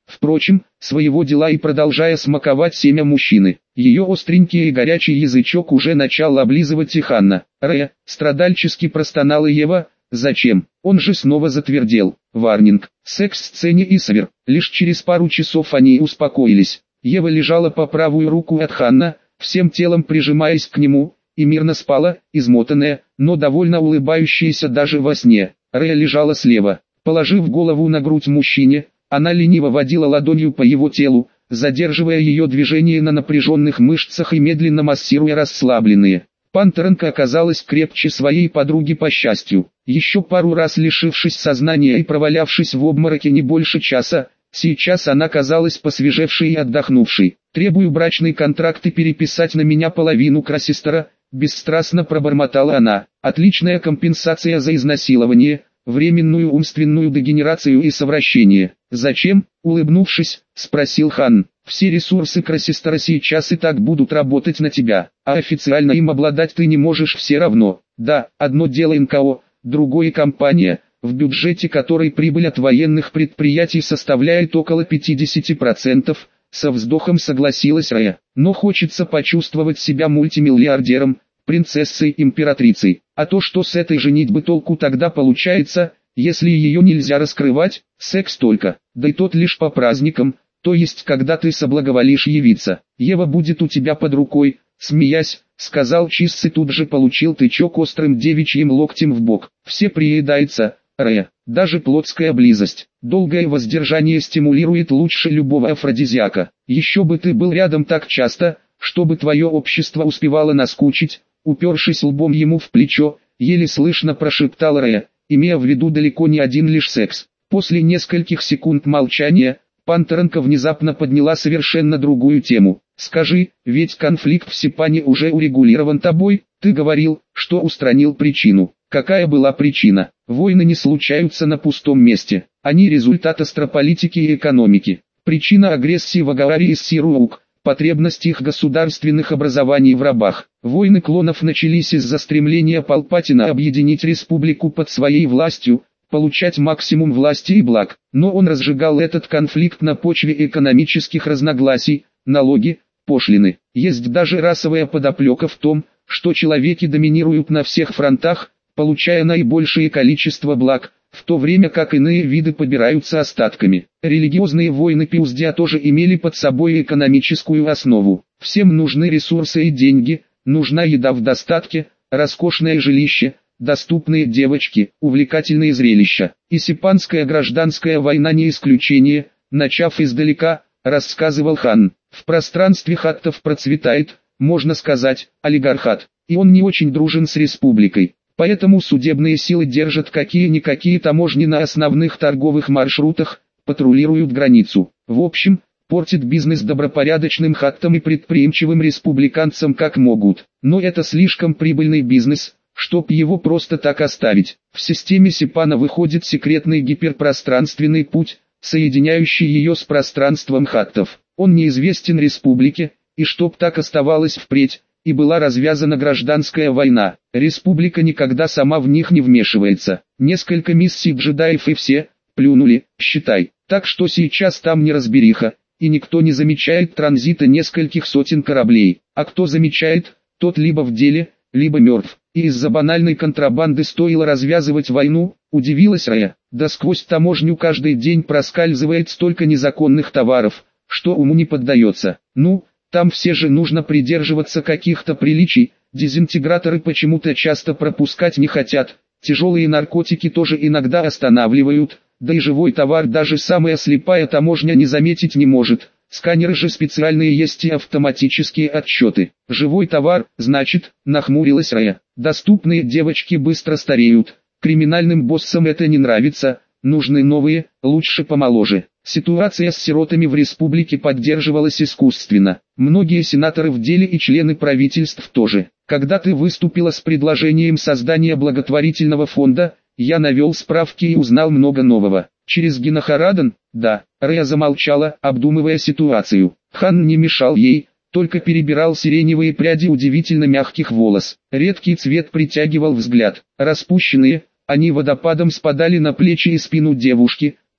впрочем, своего дела и продолжая смаковать семя мужчины. Ее остренький и горячий язычок уже начал облизывать и Ханна. «Ре», страдальчески простонала Ева, «зачем?» Он же снова затвердел. Варнинг. Секс-сцене и свер. Лишь через пару часов они успокоились. Ева лежала по правую руку от Ханна, всем телом прижимаясь к нему, и мирно спала, измотанная, но довольно улыбающаяся даже во сне. Ре лежала слева. Положив голову на грудь мужчине, она лениво водила ладонью по его телу, задерживая ее движение на напряженных мышцах и медленно массируя расслабленные. Пантеренко оказалась крепче своей подруги по счастью. Еще пару раз лишившись сознания и провалявшись в обмороке не больше часа, сейчас она казалась посвежевшей и отдохнувшей. «Требую брачный контракт и переписать на меня половину Красистера», бесстрастно пробормотала она. «Отличная компенсация за изнасилование, временную умственную дегенерацию и совращение». «Зачем?» — улыбнувшись, спросил Хан. «Все ресурсы Красистера сейчас и так будут работать на тебя, а официально им обладать ты не можешь все равно. Да, одно дело эн ка о, другое компания, в бюджете которой прибыль от военных предприятий составляет около пятидесяти процентов, со вздохом согласилась Рэя. «Но хочется почувствовать себя мультимиллиардером, принцессой, императрицей. А то, что с этой женитьбы толку тогда получается, если ее нельзя раскрывать, секс только, да и тот лишь по праздникам, то есть когда ты соблаговолишь явиться. Ева будет у тебя под рукой», смеясь, сказал Чисс и тут же получил тычок острым девичьим локтем в бок. «Все приедается, Рэя, даже плотская близость. Долгое воздержание стимулирует лучше любого афродизиака. Еще бы ты был рядом так часто, чтобы твое общество успевало наскучить», упершись лбом ему в плечо, еле слышно прошептал Рэя, имея в виду далеко не один лишь секс. После нескольких секунд молчания, Пантеренко внезапно подняла совершенно другую тему. «Скажи, ведь конфликт в Сипане уже урегулирован тобой, ты говорил, что устранил причину». «Какая была причина? Войны не случаются на пустом месте, они результат астрополитики и экономики. Причина агрессии в Агаре и Сируук, потребность их государственных образований в рабах. Войны клонов начались из-за стремления Палпатина объединить республику под своей властью, получать максимум власти и благ, но он разжигал этот конфликт на почве экономических разногласий, налоги, пошлины. Есть даже расовая подоплека в том, что человеки доминируют на всех фронтах, получая наибольшее количество благ, в то время как иные виды побираются остатками. Религиозные войны Пиуздия тоже имели под собой экономическую основу. Всем нужны ресурсы и деньги, нужна еда в достатке, роскошное жилище, доступные девочки, увлекательные зрелища. И Сипанская гражданская война не исключение, начав издалека, рассказывал Хан. В пространстве хаттов процветает, можно сказать, олигархат, и он не очень дружен с республикой. Поэтому судебные силы держат какие-никакие таможни на основных торговых маршрутах, патрулируют границу. В общем, портит бизнес добропорядочным хаттам и предприимчивым республиканцам как могут. Но это слишком прибыльный бизнес, чтоб его просто так оставить. В системе Сипана выходит секретный гиперпространственный путь, соединяющий ее с пространством хаттов. Он неизвестен республике, и чтоб так оставалось впредь, и была развязана гражданская война. Республика никогда сама в них не вмешивается. Несколько миссий джедаев и все, плюнули, считай. Так что сейчас там неразбериха, и никто не замечает транзита нескольких сотен кораблей. А кто замечает, тот либо в деле, либо мертв. И из-за банальной контрабанды стоило развязывать войну, удивилась Рэя. Да сквозь таможню каждый день проскальзывает столько незаконных товаров, что уму не поддается. Ну, там все же нужно придерживаться каких-то приличий, дезинтеграторы почему-то часто пропускать не хотят, тяжелые наркотики тоже иногда останавливают, да и живой товар даже самая слепая таможня не заметить не может, сканеры же специальные есть и автоматические отсчеты. Живой товар, значит, нахмурилась Рэя. Доступные девочки быстро стареют, криминальным боссам это не нравится, нужны новые, лучше помоложе. Ситуация с сиротами в республике поддерживалась искусственно. Многие сенаторы в деле и члены правительств тоже. Когда ты выступила с предложением создания благотворительного фонда, я навел справки и узнал много нового. Через Гинахарадан? Да. Рэя замолчала, обдумывая ситуацию. Хан не мешал ей, только перебирал сиреневые пряди удивительно мягких волос. Редкий цвет притягивал взгляд. Распущенные, они водопадом спадали на плечи и спину девушки,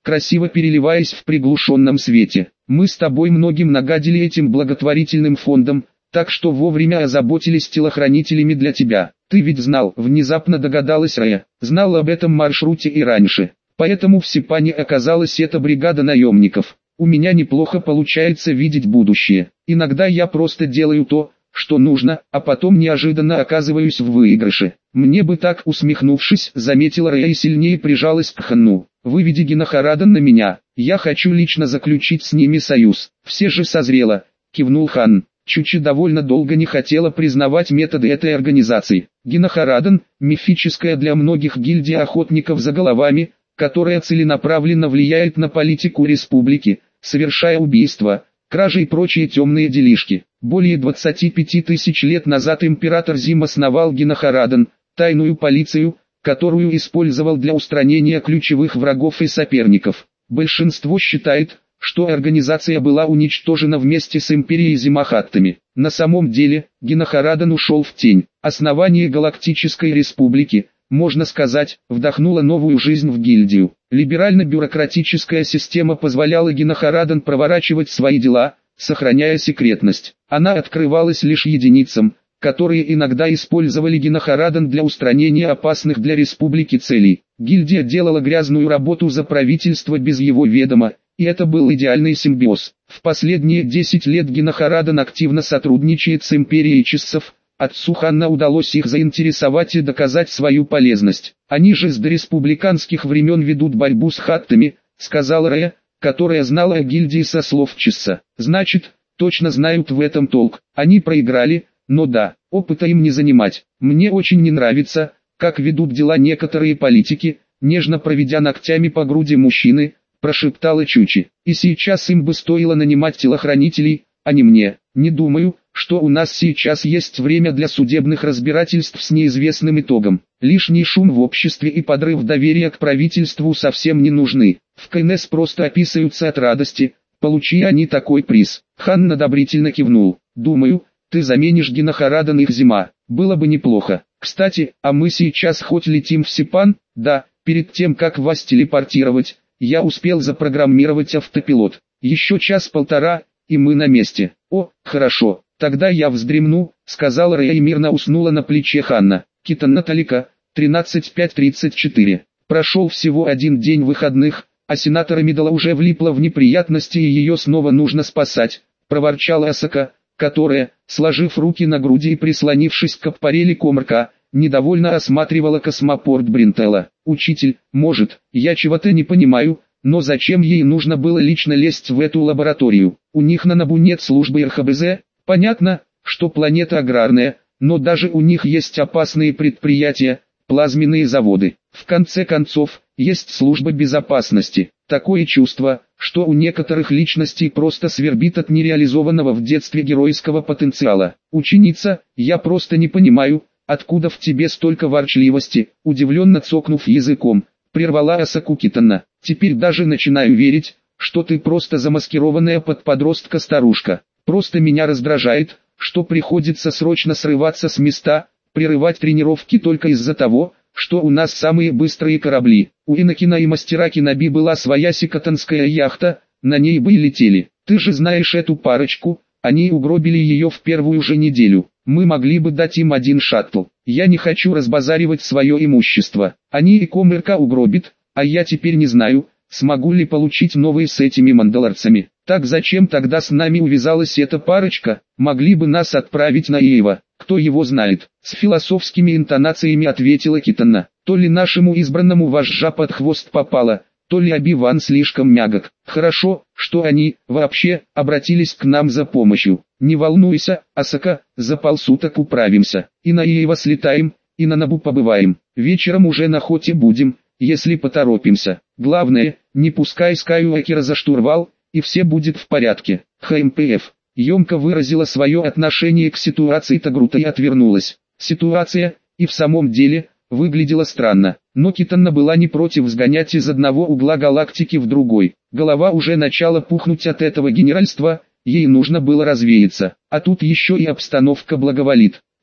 красиво переливаясь в приглушенном свете. Мы с тобой многим нагадили этим благотворительным фондом, так что вовремя озаботились телохранителями для тебя. Ты ведь знал, внезапно догадалась Рэя, знал об этом маршруте и раньше. Поэтому в Сипане оказалась эта бригада наемников. У меня неплохо получается видеть будущее. Иногда я просто делаю то, что нужно, а потом неожиданно оказываюсь в выигрыше. Мне бы так, усмехнувшись, заметила Рэя и сильнее прижалась к Ханну. Выведи Гинахарадан на меня, я хочу лично заключить с ними союз. Все же созрело, кивнул Хан. Чучи довольно долго не хотела признавать методы этой организации. Гинахарадан – мифическая для многих гильдия охотников за головами, которая целенаправленно влияет на политику республики, совершая убийства, кражи и прочие темные делишки. Более двадцати пяти тысяч лет назад император Зим основал Гинахарадан, тайную полицию, которую использовал для устранения ключевых врагов и соперников. Большинство считает, что организация была уничтожена вместе с империей Зимахаттами. На самом деле, Гинахарадан ушел в тень. Основание Галактической Республики, можно сказать, вдохнуло новую жизнь в гильдию. Либерально-бюрократическая система позволяла Гинахарадан проворачивать свои дела, сохраняя секретность. Она открывалась лишь единицам, которые иногда использовали Гинахарадан для устранения опасных для республики целей. Гильдия делала грязную работу за правительство без его ведома, и это был идеальный симбиоз. В последние десять лет Гинахарадан активно сотрудничает с империей Чиссов. Отцу Ханна удалось их заинтересовать и доказать свою полезность. Они же с дореспубликанских времен ведут борьбу с хаттами, сказала Рэя, которая знала о гильдии со слов Чисса. Значит, точно знают в этом толк. Они проиграли, но да, опыта им не занимать. Мне очень не нравится, как ведут дела некоторые политики, нежно проведя ногтями по груди мужчины, прошептала Чучи. И сейчас им бы стоило нанимать телохранителей, а не мне. Не думаю, что у нас сейчас есть время для судебных разбирательств с неизвестным итогом. Лишний шум в обществе и подрыв доверия к правительству совсем не нужны. В КНС просто описываются от радости, получи они такой приз. Хан одобрительно кивнул. Думаю, ты заменишь Гинахарадан их Зима. Было бы неплохо. Кстати, а мы сейчас хоть летим в Сипан? Да, перед тем как вас телепортировать, я успел запрограммировать автопилот. Еще час-полтора, и мы на месте. О, хорошо, тогда я вздремну, сказала Рэя и мирно уснула на плече Ханна. Китан Наталика, тринадцать пять тридцать четыре. Прошел всего один день выходных, а сенатора Мидала уже влипла в неприятности и ее снова нужно спасать, проворчала Асака, которая, сложив руки на груди и прислонившись к аппарели Комарка, недовольно осматривала космопорт Бринтелла. «Учитель, может, я чего-то не понимаю, но зачем ей нужно было лично лезть в эту лабораторию? У них на Набу нет службы эр ха бэ зэ, понятно, что планета аграрная, но даже у них есть опасные предприятия, плазменные заводы. В конце концов, есть служба безопасности. Такое чувство, что у некоторых личностей просто свербит от нереализованного в детстве геройского потенциала. Ученица, я просто не понимаю, откуда в тебе столько ворчливости, удивленно цокнув языком, прервала Асаку Китана. Теперь даже начинаю верить, что ты просто замаскированная под подростка старушка. Просто меня раздражает, что приходится срочно срываться с места, прерывать тренировки только из-за того, что у нас самые быстрые корабли. У Инокина и мастера Киноби была своя сикотанская яхта, на ней бы и летели. Ты же знаешь эту парочку, они угробили ее в первую же неделю. Мы могли бы дать им один шаттл. Я не хочу разбазаривать свое имущество. Они и Комерка угробят, а я теперь не знаю, смогу ли получить новые с этими мандалорцами. Так зачем тогда с нами увязалась эта парочка? Могли бы нас отправить на Иева, кто его знает. С философскими интонациями ответила Китана. То ли нашему избранному вожжа под хвост попало, то ли Оби-Ван слишком мягок. Хорошо, что они, вообще, обратились к нам за помощью. Не волнуйся, Асака, за полсуток управимся. И на Иева слетаем, и на Набу побываем. Вечером уже на охоте будем, если поторопимся. Главное, не пускай Скайуокера за штурвал, и все будет в порядке. ха эм пэ эф емко выразила свое отношение к ситуации Тагрута и отвернулась. Ситуация, и в самом деле, выглядела странно, но Китана была не против сгонять из одного угла галактики в другой. Голова уже начала пухнуть от этого генеральства, ей нужно было развеяться, а тут еще и обстановка благоволит.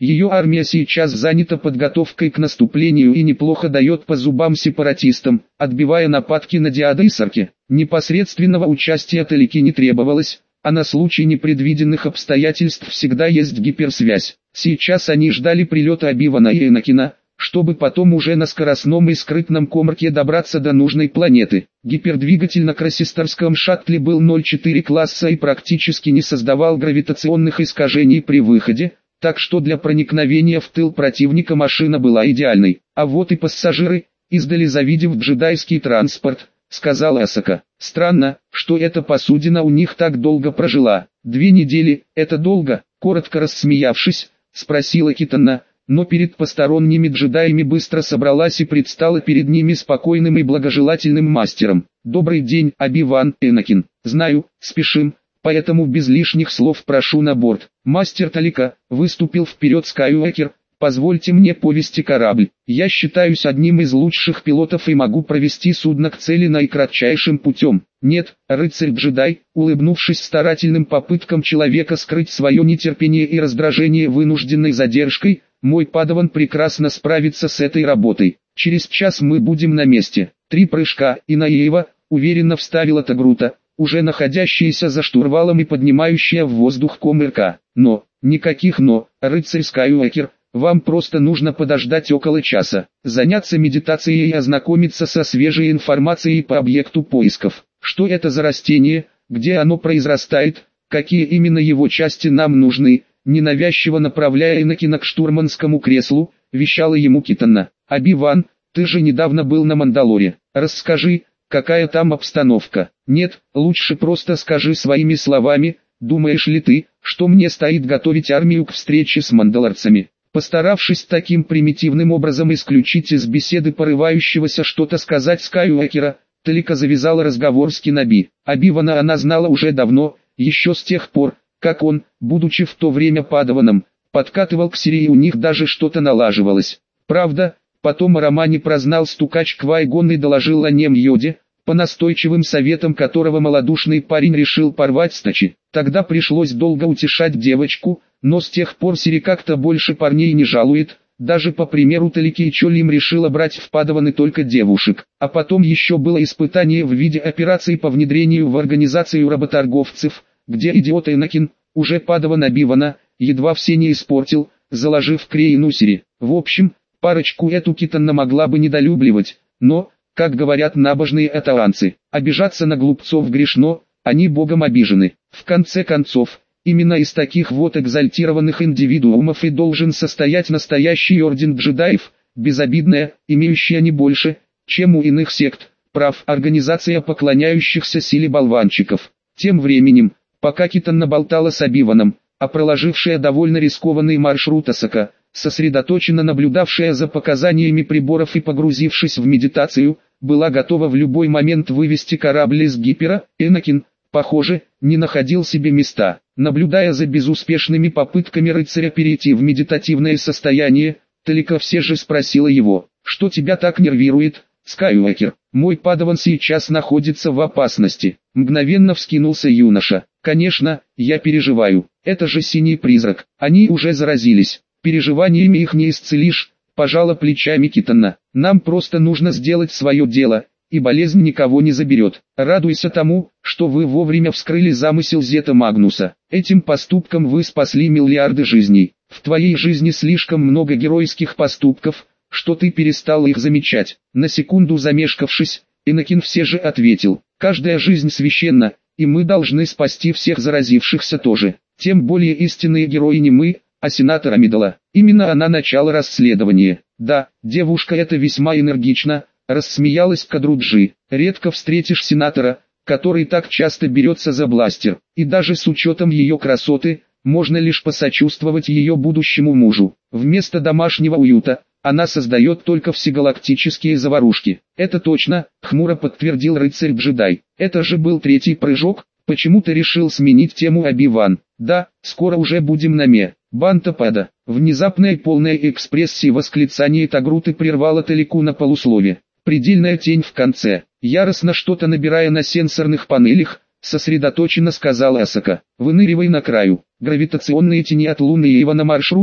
Ее армия сейчас занята подготовкой к наступлению и неплохо дает по зубам сепаратистам, отбивая нападки на Диада и Сарки. Непосредственного участия Талики не требовалось, а на случай непредвиденных обстоятельств всегда есть гиперсвязь. Сейчас они ждали прилета Оби-Вана и Энакина, чтобы потом уже на скоростном и скрытном комарке добраться до нужной планеты. Гипердвигатель на красисторском шаттле был ноль четыре класса и практически не создавал гравитационных искажений при выходе, так что для проникновения в тыл противника машина была идеальной. А вот и пассажиры, издали завидев джедайский транспорт, сказал Асака. Странно, что эта посудина у них так долго прожила. Две недели, это долго, коротко рассмеявшись, спросила Китана, но перед посторонними джедаями быстро собралась и предстала перед ними спокойным и благожелательным мастером. «Добрый день, Оби-Ван, Энакин. Знаю, спешим, поэтому без лишних слов прошу на борт». Мастер Талика, выступил вперед Скайуокер, «Позвольте мне повести корабль. Я считаюсь одним из лучших пилотов и могу провести судно к цели наикратчайшим путем». «Нет, рыцарь-джедай», улыбнувшись старательным попыткам человека скрыть свое нетерпение и раздражение вынужденной задержкой, «мой падаван прекрасно справится с этой работой. Через час мы будем на месте». Три прыжка, и Наеева, уверенно вставила Тагрута, уже находящаяся за штурвалом и поднимающая в воздух комырка. «Но, никаких «но», рыцарь Скайуокер, вам просто нужно подождать около часа, заняться медитацией и ознакомиться со свежей информацией по объекту поисков. Что это за растение, где оно произрастает, какие именно его части нам нужны?» Ненавязчиво направляя Энакина к штурманскому креслу, вещала ему Китана. «Оби-Ван, ты же недавно был на Мандалоре. Расскажи, какая там обстановка?» «Нет, лучше просто скажи своими словами, думаешь ли ты, что мне стоит готовить армию к встрече с мандалорцами?» Постаравшись таким примитивным образом исключить из беседы порывающегося что-то сказать Скайуокера, Талика завязала разговор с Киноби. Оби-Вана она знала уже давно, еще с тех пор, как он, будучи в то время падаваном, подкатывал к Сири и у них даже что-то налаживалось. Правда, потом о романе прознал стукач Квай-Гон и доложил о нем Йоде, по настойчивым советам которого малодушный парень решил порвать с Тачи. Тогда пришлось долго утешать девочку, но с тех пор Сири как-то больше парней не жалует, даже по примеру Талики и Чолим решила брать в падаваны только девушек. А потом еще было испытание в виде операции по внедрению в организацию работорговцев, где идиот Энакин, уже падаван Оби-Вана, едва все не испортил, заложив Крейну Сири. В общем, парочку эту Китана могла бы недолюбливать, но, как говорят набожные эталанцы, обижаться на глупцов грешно, они богом обижены. В конце концов, именно из таких вот экзальтированных индивидуумов и должен состоять настоящий орден джедаев, безобидная, имеющая не больше, чем у иных сект, прав организация поклоняющихся силе болванчиков. Тем временем, пока Китана болтала с Оби-Ваном, а проложившая довольно рискованный маршрут Асака, сосредоточенно наблюдавшая за показаниями приборов и погрузившись в медитацию, была готова в любой момент вывести корабль из гипера, Энакин, похоже, не находил себе места. Наблюдая за безуспешными попытками рыцаря перейти в медитативное состояние, Талика все же спросила его, «Что тебя так нервирует, Скайуокер? Мой падаван сейчас находится в опасности». Мгновенно вскинулся юноша. «Конечно, я переживаю. Это же синий призрак. Они уже заразились. Переживаниями их не исцелишь», пожала плечами Китана. «Нам просто нужно сделать свое дело, и болезнь никого не заберет. Радуйся тому, что вы вовремя вскрыли замысел Зета Магнуса. Этим поступком вы спасли миллиарды жизней. В твоей жизни слишком много геройских поступков, что ты перестал их замечать». На секунду замешкавшись, Энакин все же ответил, «Каждая жизнь священна, и мы должны спасти всех заразившихся тоже. Тем более истинные герои не мы, а сенатор Амидала. Именно она начало расследования». «Да, девушка эта весьма энергична», рассмеялась Кадруджи. «Редко встретишь сенатора, который так часто берется за бластер, и даже с учетом ее красоты, можно лишь посочувствовать ее будущему мужу. Вместо домашнего уюта, она создает только всегалактические заварушки». «Это точно», — хмуро подтвердил рыцарь-джедай. «Это же был третий прыжок, почему ты решил сменить тему, Оби-Ван?» «Да, скоро уже будем на ме. Бантапада». Внезапное полное экспрессии восклицание Тагруты прервало Талику на полуслове. Предельная тень в конце. Яростно что-то набирая на сенсорных панелях, сосредоточенно сказал Асака. «Выныривай на краю. Гравитационные тени от Луны и его на маршруте».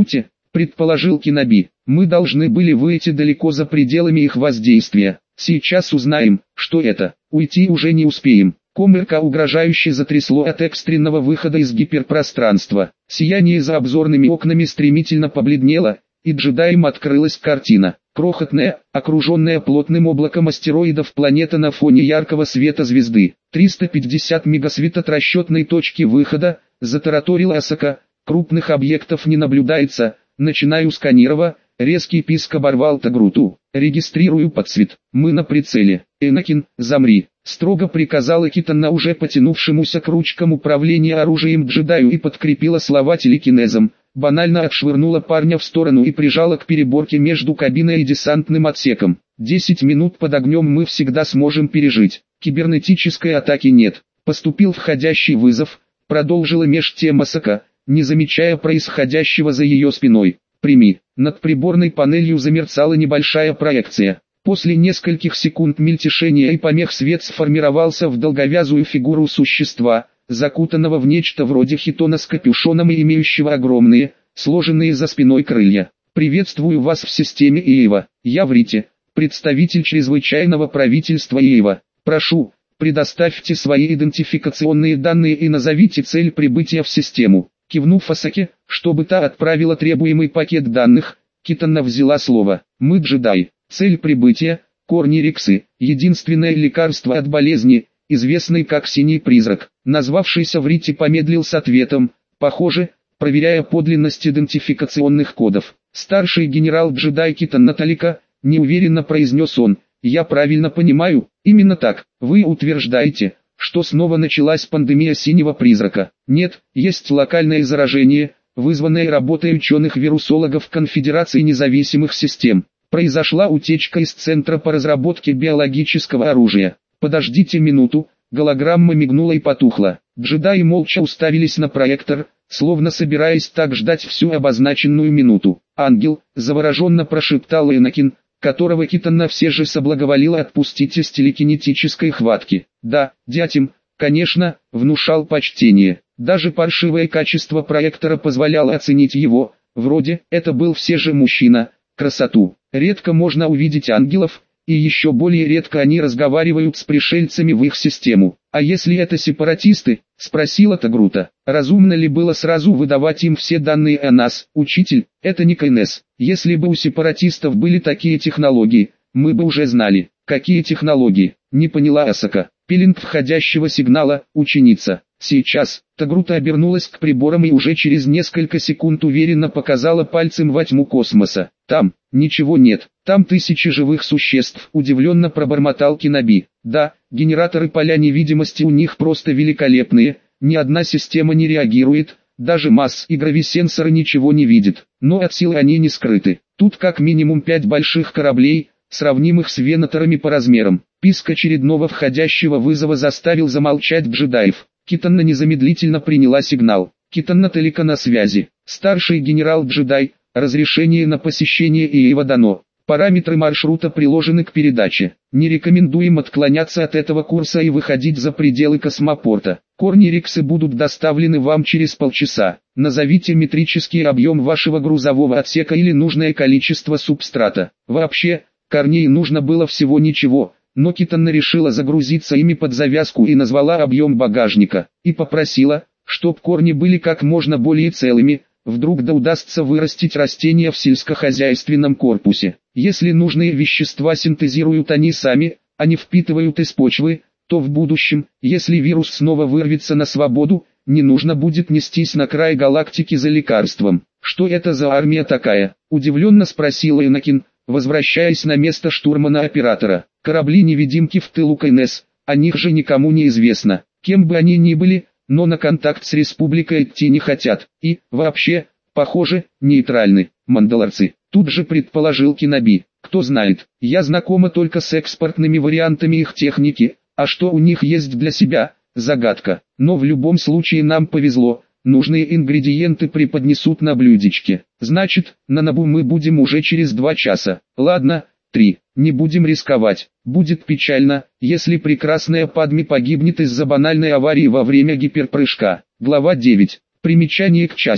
предположил Киноби. Мы должны были выйти далеко за пределами их воздействия. Сейчас узнаем, что это. Уйти уже не успеем. Коммерка угрожающе затрясло от экстренного выхода из гиперпространства. Сияние за обзорными окнами стремительно побледнело, и джедаям открылась картина. Крохотная, окруженная плотным облаком астероидов планета на фоне яркого света звезды. триста пятьдесят мегасвит от расчетной точки выхода, затараторила Асака. Крупных объектов не наблюдается, начинаю сканировать. Резкий писк оборвал Тагруту. «Регистрирую подсвет. Мы на прицеле. Энакин, замри», — строго приказала Китана уже потянувшемуся к ручкам управления оружием джедаю и подкрепила слова телекинезом. Банально отшвырнула парня в сторону и прижала к переборке между кабиной и десантным отсеком. «Десять минут под огнем мы всегда сможем пережить. Кибернетической атаки нет». Поступил входящий вызов, продолжила меж тем Асака, не замечая происходящего за ее спиной. «Прими». Над приборной панелью замерцала небольшая проекция. После нескольких секунд мельтешения и помех свет сформировался в долговязую фигуру существа, закутанного в нечто вроде хитона с капюшоном и имеющего огромные, сложенные за спиной крылья. «Приветствую вас в системе Иева. Я Врите, представитель чрезвычайного правительства Иева. Прошу, предоставьте свои идентификационные данные и назовите цель прибытия в систему». Кивнув Асаке, чтобы та отправила требуемый пакет данных, Китана взяла слово. «Мы джедай. Цель прибытия – корни Риксы, единственное лекарство от болезни, известной как Синий Призрак». Назвавшийся Врите помедлил с ответом, похоже, проверяя подлинность идентификационных кодов. «Старший генерал-джедай Китана Талика», неуверенно произнес он, «я правильно понимаю, именно так, вы утверждаете, что снова началась пандемия Синего Призрака?» «Нет, есть локальное заражение, вызванное работой ученых-вирусологов Конфедерации независимых систем. Произошла утечка из Центра по разработке биологического оружия». «Подождите минуту», голограмма мигнула и потухла. Джедаи молча уставились на проектор, словно собираясь так ждать всю обозначенную минуту. «Ангел», завороженно прошептал Энакин, которого Китана все же соблаговолила отпустить из телекинетической хватки. «Да, дятем, конечно», внушал почтение. Даже паршивое качество проектора позволяло оценить его, вроде, это был все же мужчина, красоту. Редко можно увидеть ангелов, и еще более редко они разговаривают с пришельцами в их систему. «А если это сепаратисты?» – спросила Тагрута. «Разумно ли было сразу выдавать им все данные о нас, учитель? Это не КНС. Если бы у сепаратистов были такие технологии, мы бы уже знали». «Какие технологии?» – не поняла Асака. «Пилинг входящего сигнала, ученица». «Сейчас». Тагрута обернулась к приборам и уже через несколько секунд уверенно показала пальцем во тьму космоса. «Там, ничего нет, там тысячи живых существ», удивленно пробормотал Киноби. «Да, генераторы поля невидимости у них просто великолепные, ни одна система не реагирует, даже масс и грависенсоры ничего не видят, но от силы они не скрыты. Тут как минимум пять больших кораблей, сравнимых с венаторами по размерам». Писк очередного входящего вызова заставил замолчать джедаев. Китана незамедлительно приняла сигнал. «Китана Талика на связи. Старший генерал-джедай, разрешение на посещение Иева дано. Параметры маршрута приложены к передаче. Не рекомендуем отклоняться от этого курса и выходить за пределы космопорта. Корни Риксы будут доставлены вам через полчаса. Назовите метрический объем вашего грузового отсека или нужное количество субстрата. Вообще, корней нужно было всего ничего». Но Китана решила загрузиться ими под завязку и назвала объем багажника, и попросила, чтоб корни были как можно более целыми, вдруг да удастся вырастить растения в сельскохозяйственном корпусе. Если нужные вещества синтезируют они сами, а не впитывают из почвы, то в будущем, если вирус снова вырвется на свободу, не нужно будет нестись на край галактики за лекарством. «Что это за армия такая?» – удивленно спросил Энакин, возвращаясь на место штурмана-оператора. «Корабли-невидимки в тылу КНС, о них же никому не известно, кем бы они ни были, но на контакт с республикой идти не хотят, и, вообще, похоже, нейтральны, мандалорцы», тут же предположил Киноби. «Кто знает, я знакома только с экспортными вариантами их техники, а что у них есть для себя, загадка, но в любом случае нам повезло, нужные ингредиенты преподнесут на блюдечке. Значит, на Набу мы будем уже через два часа, ладно, три. Не будем рисковать. Будет печально, если прекрасная Падми погибнет из-за банальной аварии во время гиперпрыжка». Глава девять. Примечание к части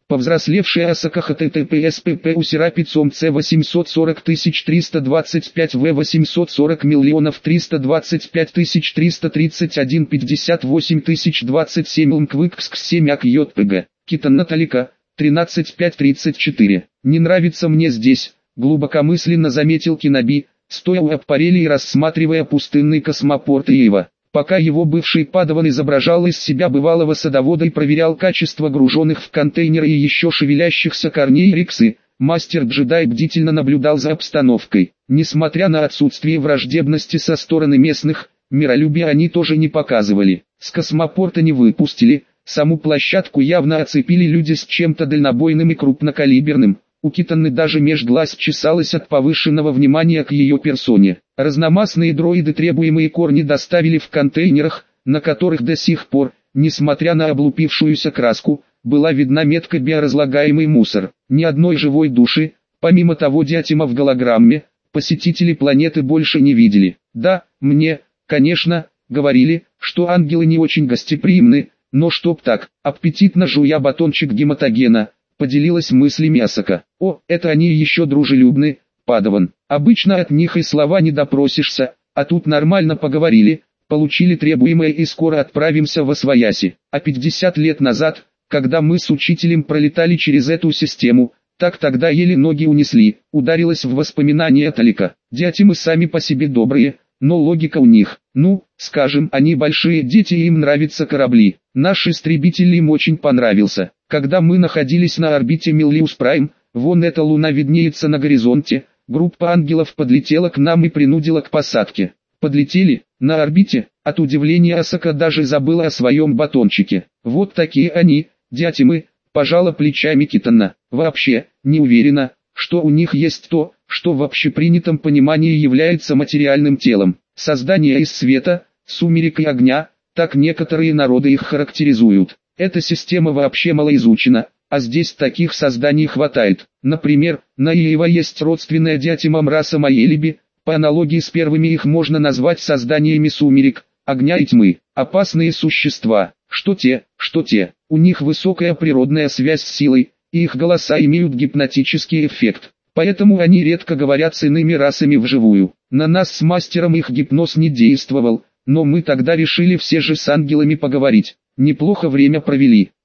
Повзрослевшая Асака https pp усера пятьсот c восемьсот сорок тысяч триста двадцать пять в восемьсот сорок миллионов триста двадцать пять тысяч триста тридцать один пятьдесят восемь тысяч двадцать семь лмквикск семь ак йпг. Китан Наталика, тринадцать пять тридцать четыре. Не нравится мне здесь, глубокомысленно заметил Киноби, стоя у аппарели и рассматривая пустынный космопорт Иева. Пока его бывший падаван изображал из себя бывалого садовода и проверял качество груженных в контейнеры и еще шевелящихся корней риксы, мастер-джедай бдительно наблюдал за обстановкой. Несмотря на отсутствие враждебности со стороны местных, миролюбия они тоже не показывали. С космопорта не выпустили, саму площадку явно оцепили люди с чем-то дальнобойным и крупнокалиберным. У Китаны даже меж глаз чесалось от повышенного внимания к ее персоне. Разномастные дроиды требуемые корни доставили в контейнерах, на которых до сих пор, несмотря на облупившуюся краску, была видна метка биоразлагаемый мусор. Ни одной живой души, помимо того дятима в голограмме, посетители планеты больше не видели. Да, мне, конечно, говорили, что ангелы не очень гостеприимны, но чтоб так, аппетитно жуя батончик гематогена, поделилась мыслями Асака. О, это они еще дружелюбны, падаван. Обычно от них и слова не допросишься, а тут нормально поговорили, получили требуемое и скоро отправимся в Освояси. А пятьдесят лет назад, когда мы с учителем пролетали через эту систему, так тогда еле ноги унесли, ударилась в воспоминания Талика. Дятимы сами по себе добрые, но логика у них. Ну, скажем, они большие дети и им нравятся корабли. Наш истребитель им очень понравился. Когда мы находились на орбите Миллиус Прайм, вон эта луна виднеется на горизонте, группа ангелов подлетела к нам и принудила к посадке. Подлетели, на орбите, от удивления Асака даже забыла о своем батончике. Вот такие они, дятимы, пожала плечами Китана. Вообще, не уверена, что у них есть то, что в общепринятом понимании является материальным телом. Создание из света, сумерек и огня, так некоторые народы их характеризуют. Эта система вообще малоизучена, а здесь таких созданий хватает. Например, на Иева есть родственная дятимам раса Маелиби, по аналогии с первыми их можно назвать созданиями сумерек, огня и тьмы. Опасные существа, что те, что те, у них высокая природная связь с силой, и их голоса имеют гипнотический эффект. Поэтому они редко говорят с иными расами вживую. На нас с мастером их гипноз не действовал, но мы тогда решили все же с ангелами поговорить. Неплохо время провели.